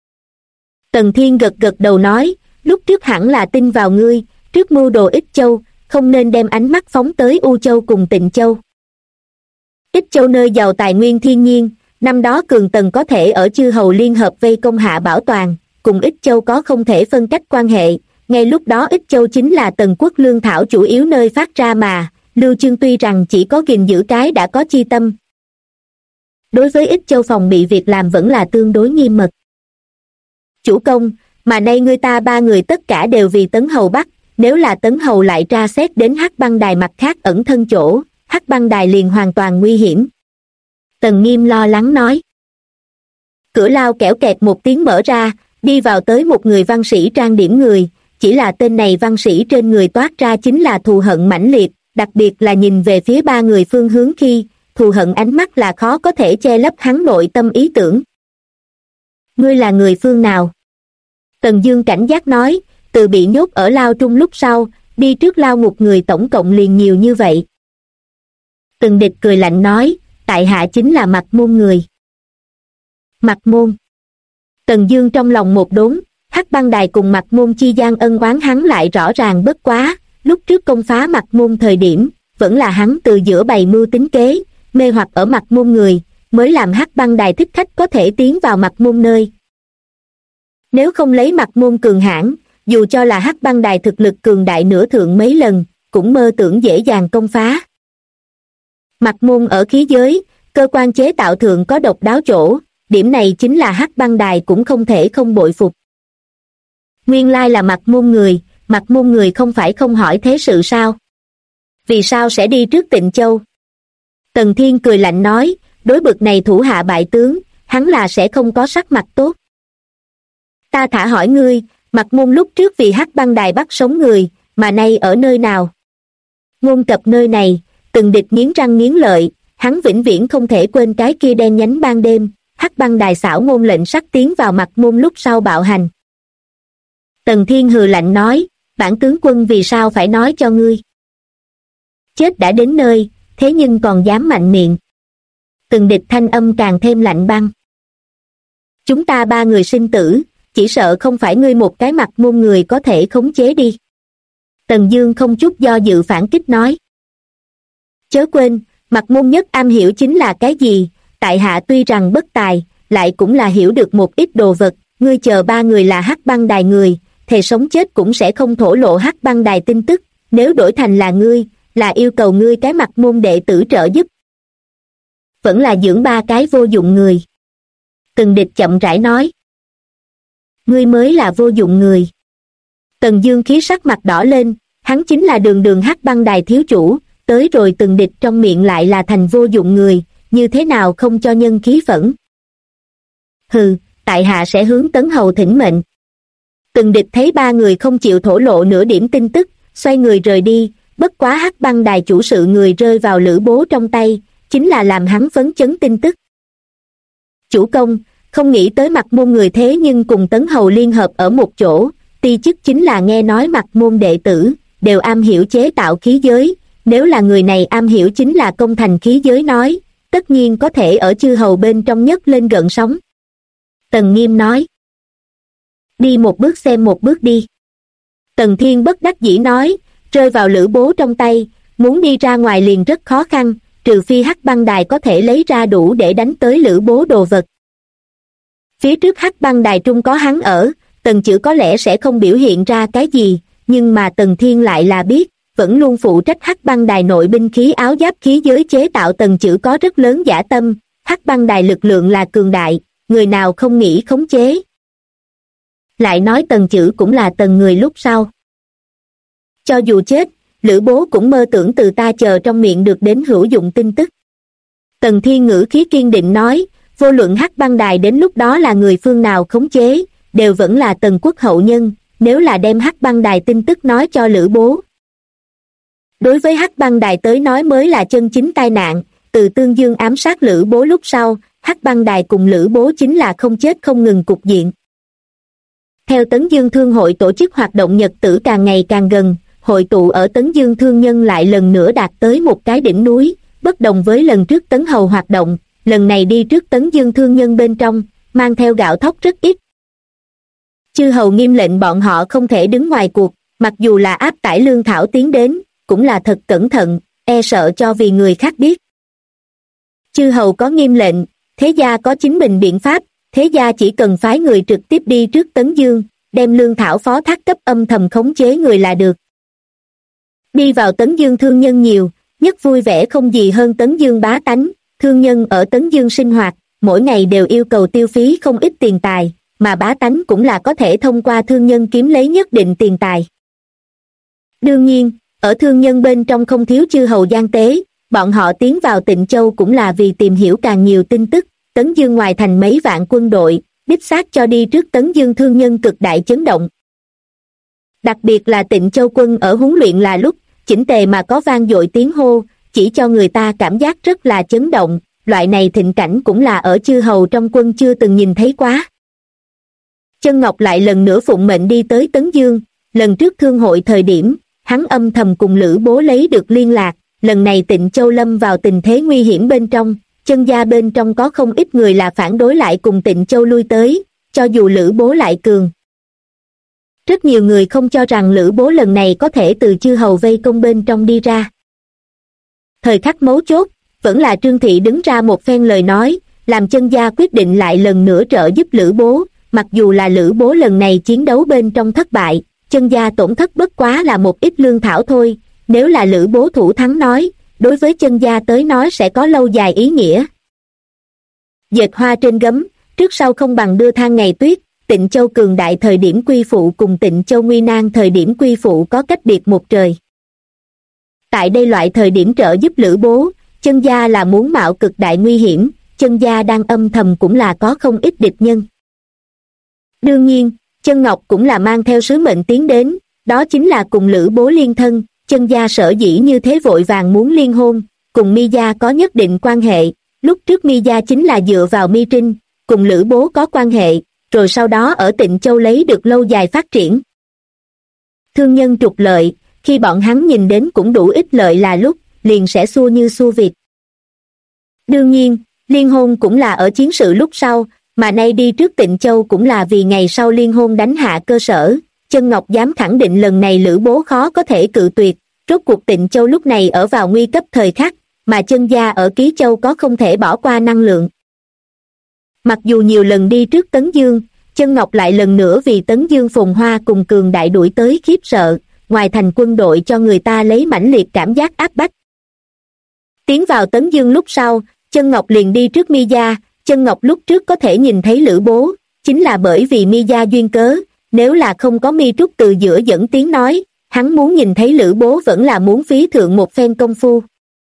Tần Thiên gật gật đầu nói, lúc trước hẳn là tin vào ngươi, trước mưu đồ Ích Châu, không nên đem ánh mắt phóng tới U Châu cùng Tịnh Châu. Ích Châu nơi giàu tài nguyên thiên nhiên, năm đó Cường Tần có thể ở chư hầu liên hợp vây công hạ bảo toàn, cùng Ích Châu có không thể phân cách quan hệ, ngay lúc đó Ích Châu chính là Tần quốc lương thảo chủ yếu nơi phát ra mà, Lưu Chương tuy rằng chỉ có gìn giữ cái đã có chi tâm. Đối với Ích Châu phòng bị việc làm vẫn là tương đối nghiêm mật. Chủ công, mà nay người ta 3 người tất cả đều vì Tấn Hầu bắt, nếu là Tấn Hầu lại tra xét đến Hắc Băng Đài mặt khác ẩn thân chỗ, Hắc Băng Đài liền hoàn toàn nguy hiểm. Tần Nghiêm lo lắng nói. Cửa lao kẽo kẹt một tiếng mở ra, đi vào tới một người văn sĩ trang điểm người, chỉ là tên này văn sĩ trên người toát ra chính là thù hận mãnh liệt, đặc biệt là nhìn về phía ba người phương hướng khi, thù hận ánh mắt là khó có thể che lấp hắn nội tâm ý tưởng. Ngươi là người phương nào? Tần Dương cảnh giác nói, từ bị nhốt ở lao trung lúc sau, đi trước lao ngục người tổng cộng liền nhiều như vậy. Tần Địch cười lạnh nói, tại hạ chính là Mặc Môn người. Mặc Môn. Tần Dương trong lòng một đốn, Hắc Băng Đài cùng Mặc Môn chi gian ân oán hắn lại rõ ràng bất quá, lúc trước công phá Mặc Môn thời điểm, vẫn là hắn từ giữa bày mưu tính kế, mê hoặc ở Mặc Môn người, mới làm Hắc Băng Đài thích khách có thể tiến vào Mặc Môn nơi. Nếu không lấy Mặc Môn cường hãn, dù cho là Hắc Băng Đài thực lực cường đại nửa thượng mấy lần, cũng mơ tưởng dễ dàng công phá. Mặc Môn ở khí giới, cơ quan chế tạo thượng có độc đáo chỗ, điểm này chính là Hắc Băng Đài cũng không thể không bội phục. Nguyên lai là Mặc Môn người không phải không hỏi thế sự sao? Vì sao sẽ đi trước Tịnh Châu? Tần Thiên cười lạnh nói, đối bực này thủ hạ bại tướng, hắn là sẽ không có sắc mặt tốt. Ta thả hỏi ngươi, Mặc Môn lúc trước vì Hắc Băng Đài bắt sống người, mà nay ở nơi nào? Ngôn cập nơi này, Tần Địch nghiến răng nghiến lợi, hắn vĩnh viễn không thể quên cái kia đen nhánh ban đêm, Hắc Băng Đài xảo ngôn lệnh sắc tiến vào Mặc Môn lúc sau bạo hành. Tần Thiên hừ lạnh nói, bản tướng quân vì sao phải nói cho ngươi? Chết đã đến nơi, thế nhưng còn dám mạnh miệng. Tần Địch thanh âm càng thêm lạnh băng. Chúng ta ba người sinh tử, chỉ sợ không phải ngươi một cái Mặc Môn người có thể khống chế đi. Tần Dương không chút do dự phản kích nói. Chớ quên, Mặc Môn nhất am hiểu chính là cái gì, tại hạ tuy rằng bất tài, lại cũng là hiểu được một ít đồ vật, ngươi chờ ba người là Hắc Băng Đài người, thề sống chết cũng sẽ không thổ lộ Hắc Băng Đài tin tức, nếu đổi thành là ngươi, là yêu cầu ngươi cái Mặc Môn đệ tử trợ giúp. Vẫn là dưỡng ba cái vô dụng người. Tần Địch chậm rãi nói. Ngươi mới là vô dụng người. Tần Dương khí sắc mặt đỏ lên, hắn chính là đường Hắc Băng Đài thiếu chủ, tới rồi Tần Địch trong miệng lại là thành vô dụng người, như thế nào không cho nhân khí phẫn. Hừ, tại hạ sẽ hướng Tấn Hầu thỉnh mệnh. Tần Địch thấy ba người không chịu thổ lộ nửa điểm tin tức, xoay người rời đi, bất quá Hắc Băng Đài chủ sự người rơi vào Lữ Bố trong tay, chính là làm hắn phấn chấn tin tức. Chủ công, không nghĩ tới Mặc Môn người thế nhưng cùng Tấn Hầu liên hợp ở một chỗ, ti chức chính là nghe nói Mặc Môn đệ tử, đều am hiểu chế tạo khí giới, nếu là người này am hiểu chính là công thành khí giới nói, tất nhiên có thể ở chư hầu bên trong nhất lên gợn sóng. Tần Nghiêm nói. Đi một bước xem một bước đi. Tần Thiên bất đắc dĩ nói, rơi vào Lữ Bố trong tay, muốn đi ra ngoài liền rất khó khăn, trừ phi Hắc Băng Đài có thể lấy ra đủ để đánh tới Lữ Bố đồ vật. Phía trước Hắc Băng Đài trung có hắn ở, Tần Chữ có lẽ sẽ không biểu hiện ra cái gì, nhưng mà Tần Thiên lại là biết, vẫn luôn phụ trách Hắc Băng Đài nội binh khí áo giáp khí giới chế tạo Tần Chữ có rất lớn dã tâm, Hắc Băng Đài lực lượng là cường đại, người nào không nghĩ khống chế. Lại nói Tần Chữ cũng là Tần người lúc sau. Cho dù chết, Lữ Bố cũng mơ tưởng từ ta chờ trong miệng được đến hữu dụng tin tức. Tần Thiên ngữ khí kiên định nói, vô luận Hắc Băng Đài đến lúc đó là người phương nào khống chế, đều vẫn là Tần quốc hậu nhân, nếu là đem Hắc Băng Đài tin tức nói cho Lữ Bố. Đối với Hắc Băng Đài tới nói mới là chân chính tai nạn, từ Tương Dương ám sát Lữ Bố lúc sau, Hắc Băng Đài cùng Lữ Bố chính là không chết không ngừng cục diện. Theo Tấn Dương Thương hội tổ chức hoạt động nhật tử càng ngày càng gần, hội tụ ở Tấn Dương Thương nhân lại lần nữa đạt tới một cái đỉnh núi, bất đồng với lần trước Tấn Hầu hoạt động, lần này đi trước Tấn Dương Thương nhân bên trong, mang theo gạo thóc rất ít. Chư hầu nghiêm lệnh bọn họ không thể đứng ngoài cuộc, mặc dù là áp tải lương thảo tiến đến, cũng là thật cẩn thận, e sợ cho vì người khác biết. Chư hầu có nghiêm lệnh, thế gia có chính mình biện pháp, thế gia chỉ cần phái người trực tiếp đi trước Tấn Dương, đem lương thảo phó thác cấp âm thầm khống chế người là được. Đi vào Tấn Dương thương nhân nhiều, nhất vui vẻ không gì hơn Tấn Dương bá tánh, thương nhân ở Tấn Dương sinh hoạt, mỗi ngày đều yêu cầu tiêu phí không ít tiền tài, mà bá tánh cũng là có thể thông qua thương nhân kiếm lấy nhất định tiền tài. Đương nhiên, ở thương nhân bên trong không thiếu chư hầu gian tế, bọn họ tiến vào Tịnh Châu cũng là vì tìm hiểu càng nhiều tin tức, Tấn Dương ngoài thành mấy vạn quân đội, đích xác cho đi trước Tấn Dương thương nhân cực đại chấn động. Đặc biệt là Tịnh Châu quân ở huấn luyện là lúc, chỉnh tề mà có vang dội tiếng hô, chỉ cho người ta cảm giác rất là chấn động, loại này thịnh cảnh cũng là ở chư hầu trong quân chưa từng nhìn thấy quá. Chân Ngọc lại lần nữa phụng mệnh đi tới Tấn Dương, lần trước thương hội thời điểm, hắn âm thầm cùng Lữ Bố lấy được liên lạc, lần này Tịnh Châu lâm vào tình thế nguy hiểm bên trong, Chân gia bên trong có không ít người là phản đối lại cùng Tịnh Châu lui tới, cho dù Lữ Bố lại cường. Rất nhiều người không cho rằng Lữ Bố lần này có thể từ chư hầu vây công bên trong đi ra. Thời khắc mấu chốt, vẫn là Trương Thị đứng ra một phen lời nói, làm Chân gia quyết định lại lần nữa trợ giúp Lữ Bố, mặc dù là Lữ Bố lần này chiến đấu bên trong thất bại, Chân gia tổn thất bất quá là một ít lương thảo thôi, nếu là Lữ Bố thủ thắng nói, đối với Chân gia tới nói sẽ có lâu dài ý nghĩa. Dệt hoa trên gấm, trước sau không bằng đưa than ngày tuyết, Tịnh Châu cường đại thời điểm quy phụ cùng Tịnh Châu nguy nan thời điểm quy phụ có cách biệt một trời. Tại đây loại thời điểm trợ giúp Lữ Bố, Chân gia là muốn mạo cực đại nguy hiểm, Chân gia đang âm thầm cũng là có không ít địch nhân. Đương nhiên, Chân Ngọc cũng là mang theo sứ mệnh tiến đến, đó chính là cùng Lữ Bố liên thân, Chân gia sở dĩ như thế vội vàng muốn liên hôn, cùng Mi gia có nhất định quan hệ, lúc trước Mi gia chính là dựa vào Mi Trinh, cùng Lữ Bố có quan hệ, rồi sau đó ở Tịnh Châu lấy được lâu dài phát triển. Thương nhân trục lợi, khi bọn hắn nhìn đến cũng đủ ích lợi là lúc, liền sẽ xua như xua vịt. Đương nhiên, liên hôn cũng là ở chiến sự lúc sau, mà nay đi trước Tịnh Châu cũng là vì ngày sau liên hôn đánh hạ cơ sở. Chân Ngọc dám khẳng định lần này Lữ Bố khó có thể cự tuyệt, rốt cuộc Tịnh Châu lúc này ở vào nguy cấp thời khắc, mà Chân gia ở Ký Châu có không thể bỏ qua năng lượng. Mặc dù nhiều lần đi trước Tấn Dương, Chân Ngọc lại lần nữa vì Tấn Dương phồn hoa cùng cường đại đuổi tới khiếp sợ, ngoài thành quân đội cho người ta lấy mãnh liệt cảm giác áp bách. Tiến vào Tấn Dương lúc sau, Chân Ngọc liền đi trước Mi gia, Chân Ngọc lúc trước có thể nhìn thấy Lữ Bố, chính là bởi vì Mi gia duyên cớ, nếu là không có Mi Trúc từ giữa dẫn tiếng nói, hắn muốn nhìn thấy Lữ Bố vẫn là muốn phí thượng một phen công phu.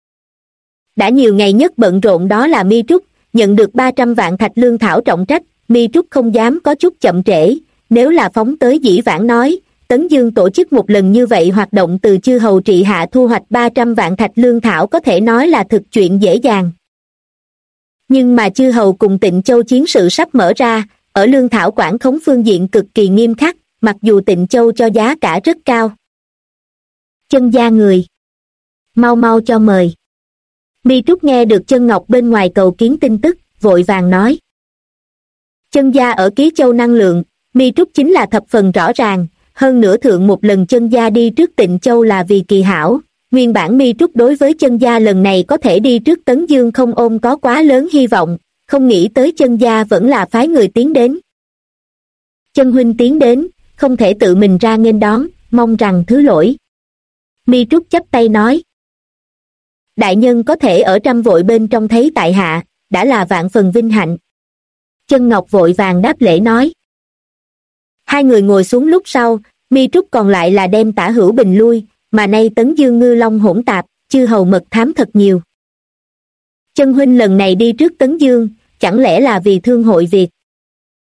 Đã nhiều ngày nhất bận rộn đó là Mi Trúc, nhận được 300 vạn thạch lương thảo trọng trách, Mi Trúc không dám có chút chậm trễ, nếu là phóng tới dĩ vãng nói, Tấn Dương tổ chức một lần như vậy hoạt động từ chư hầu trị hạ thu hoạch 300 vạn thạch lương thảo có thể nói là thực chuyện dễ dàng. Nhưng mà chư hầu cùng Tịnh Châu chiến sự sắp mở ra, ở lương thảo quản khống phương diện cực kỳ nghiêm khắc, mặc dù Tịnh Châu cho giá cả rất cao. Chân gia người, mau mau cho mời. Mi Trúc nghe được Chân Ngọc bên ngoài cầu kiến tin tức, vội vàng nói. Chân gia ở Ký Châu năng lượng, Mi Trúc chính là thập phần rõ ràng, hơn nữa thượng một lần Chân gia đi trước Tịnh Châu là vì kỳ hảo, nguyên bản Mi Trúc đối với Chân gia lần này có thể đi trước Tấn Dương không ôm có quá lớn hy vọng, không nghĩ tới Chân gia vẫn là phái người tiến đến. Chân huynh tiến đến, không thể tự mình ra nghênh đón, mong rằng thứ lỗi. Mi Trúc chắp tay nói. Đại nhân có thể ở trăm vội bên trong thấy tại hạ, đã là vạn phần vinh hạnh. Chân Ngọc vội vàng đáp lễ nói. Hai người ngồi xuống lúc sau, Mi Trúc còn lại là đem Tả Hữu Bình lui, mà nay Tấn Dương ngư long hỗn tạp, chư hầu mật thám thật nhiều. Chân huynh lần này đi trước Tấn Dương, chẳng lẽ là vì thương hội việc?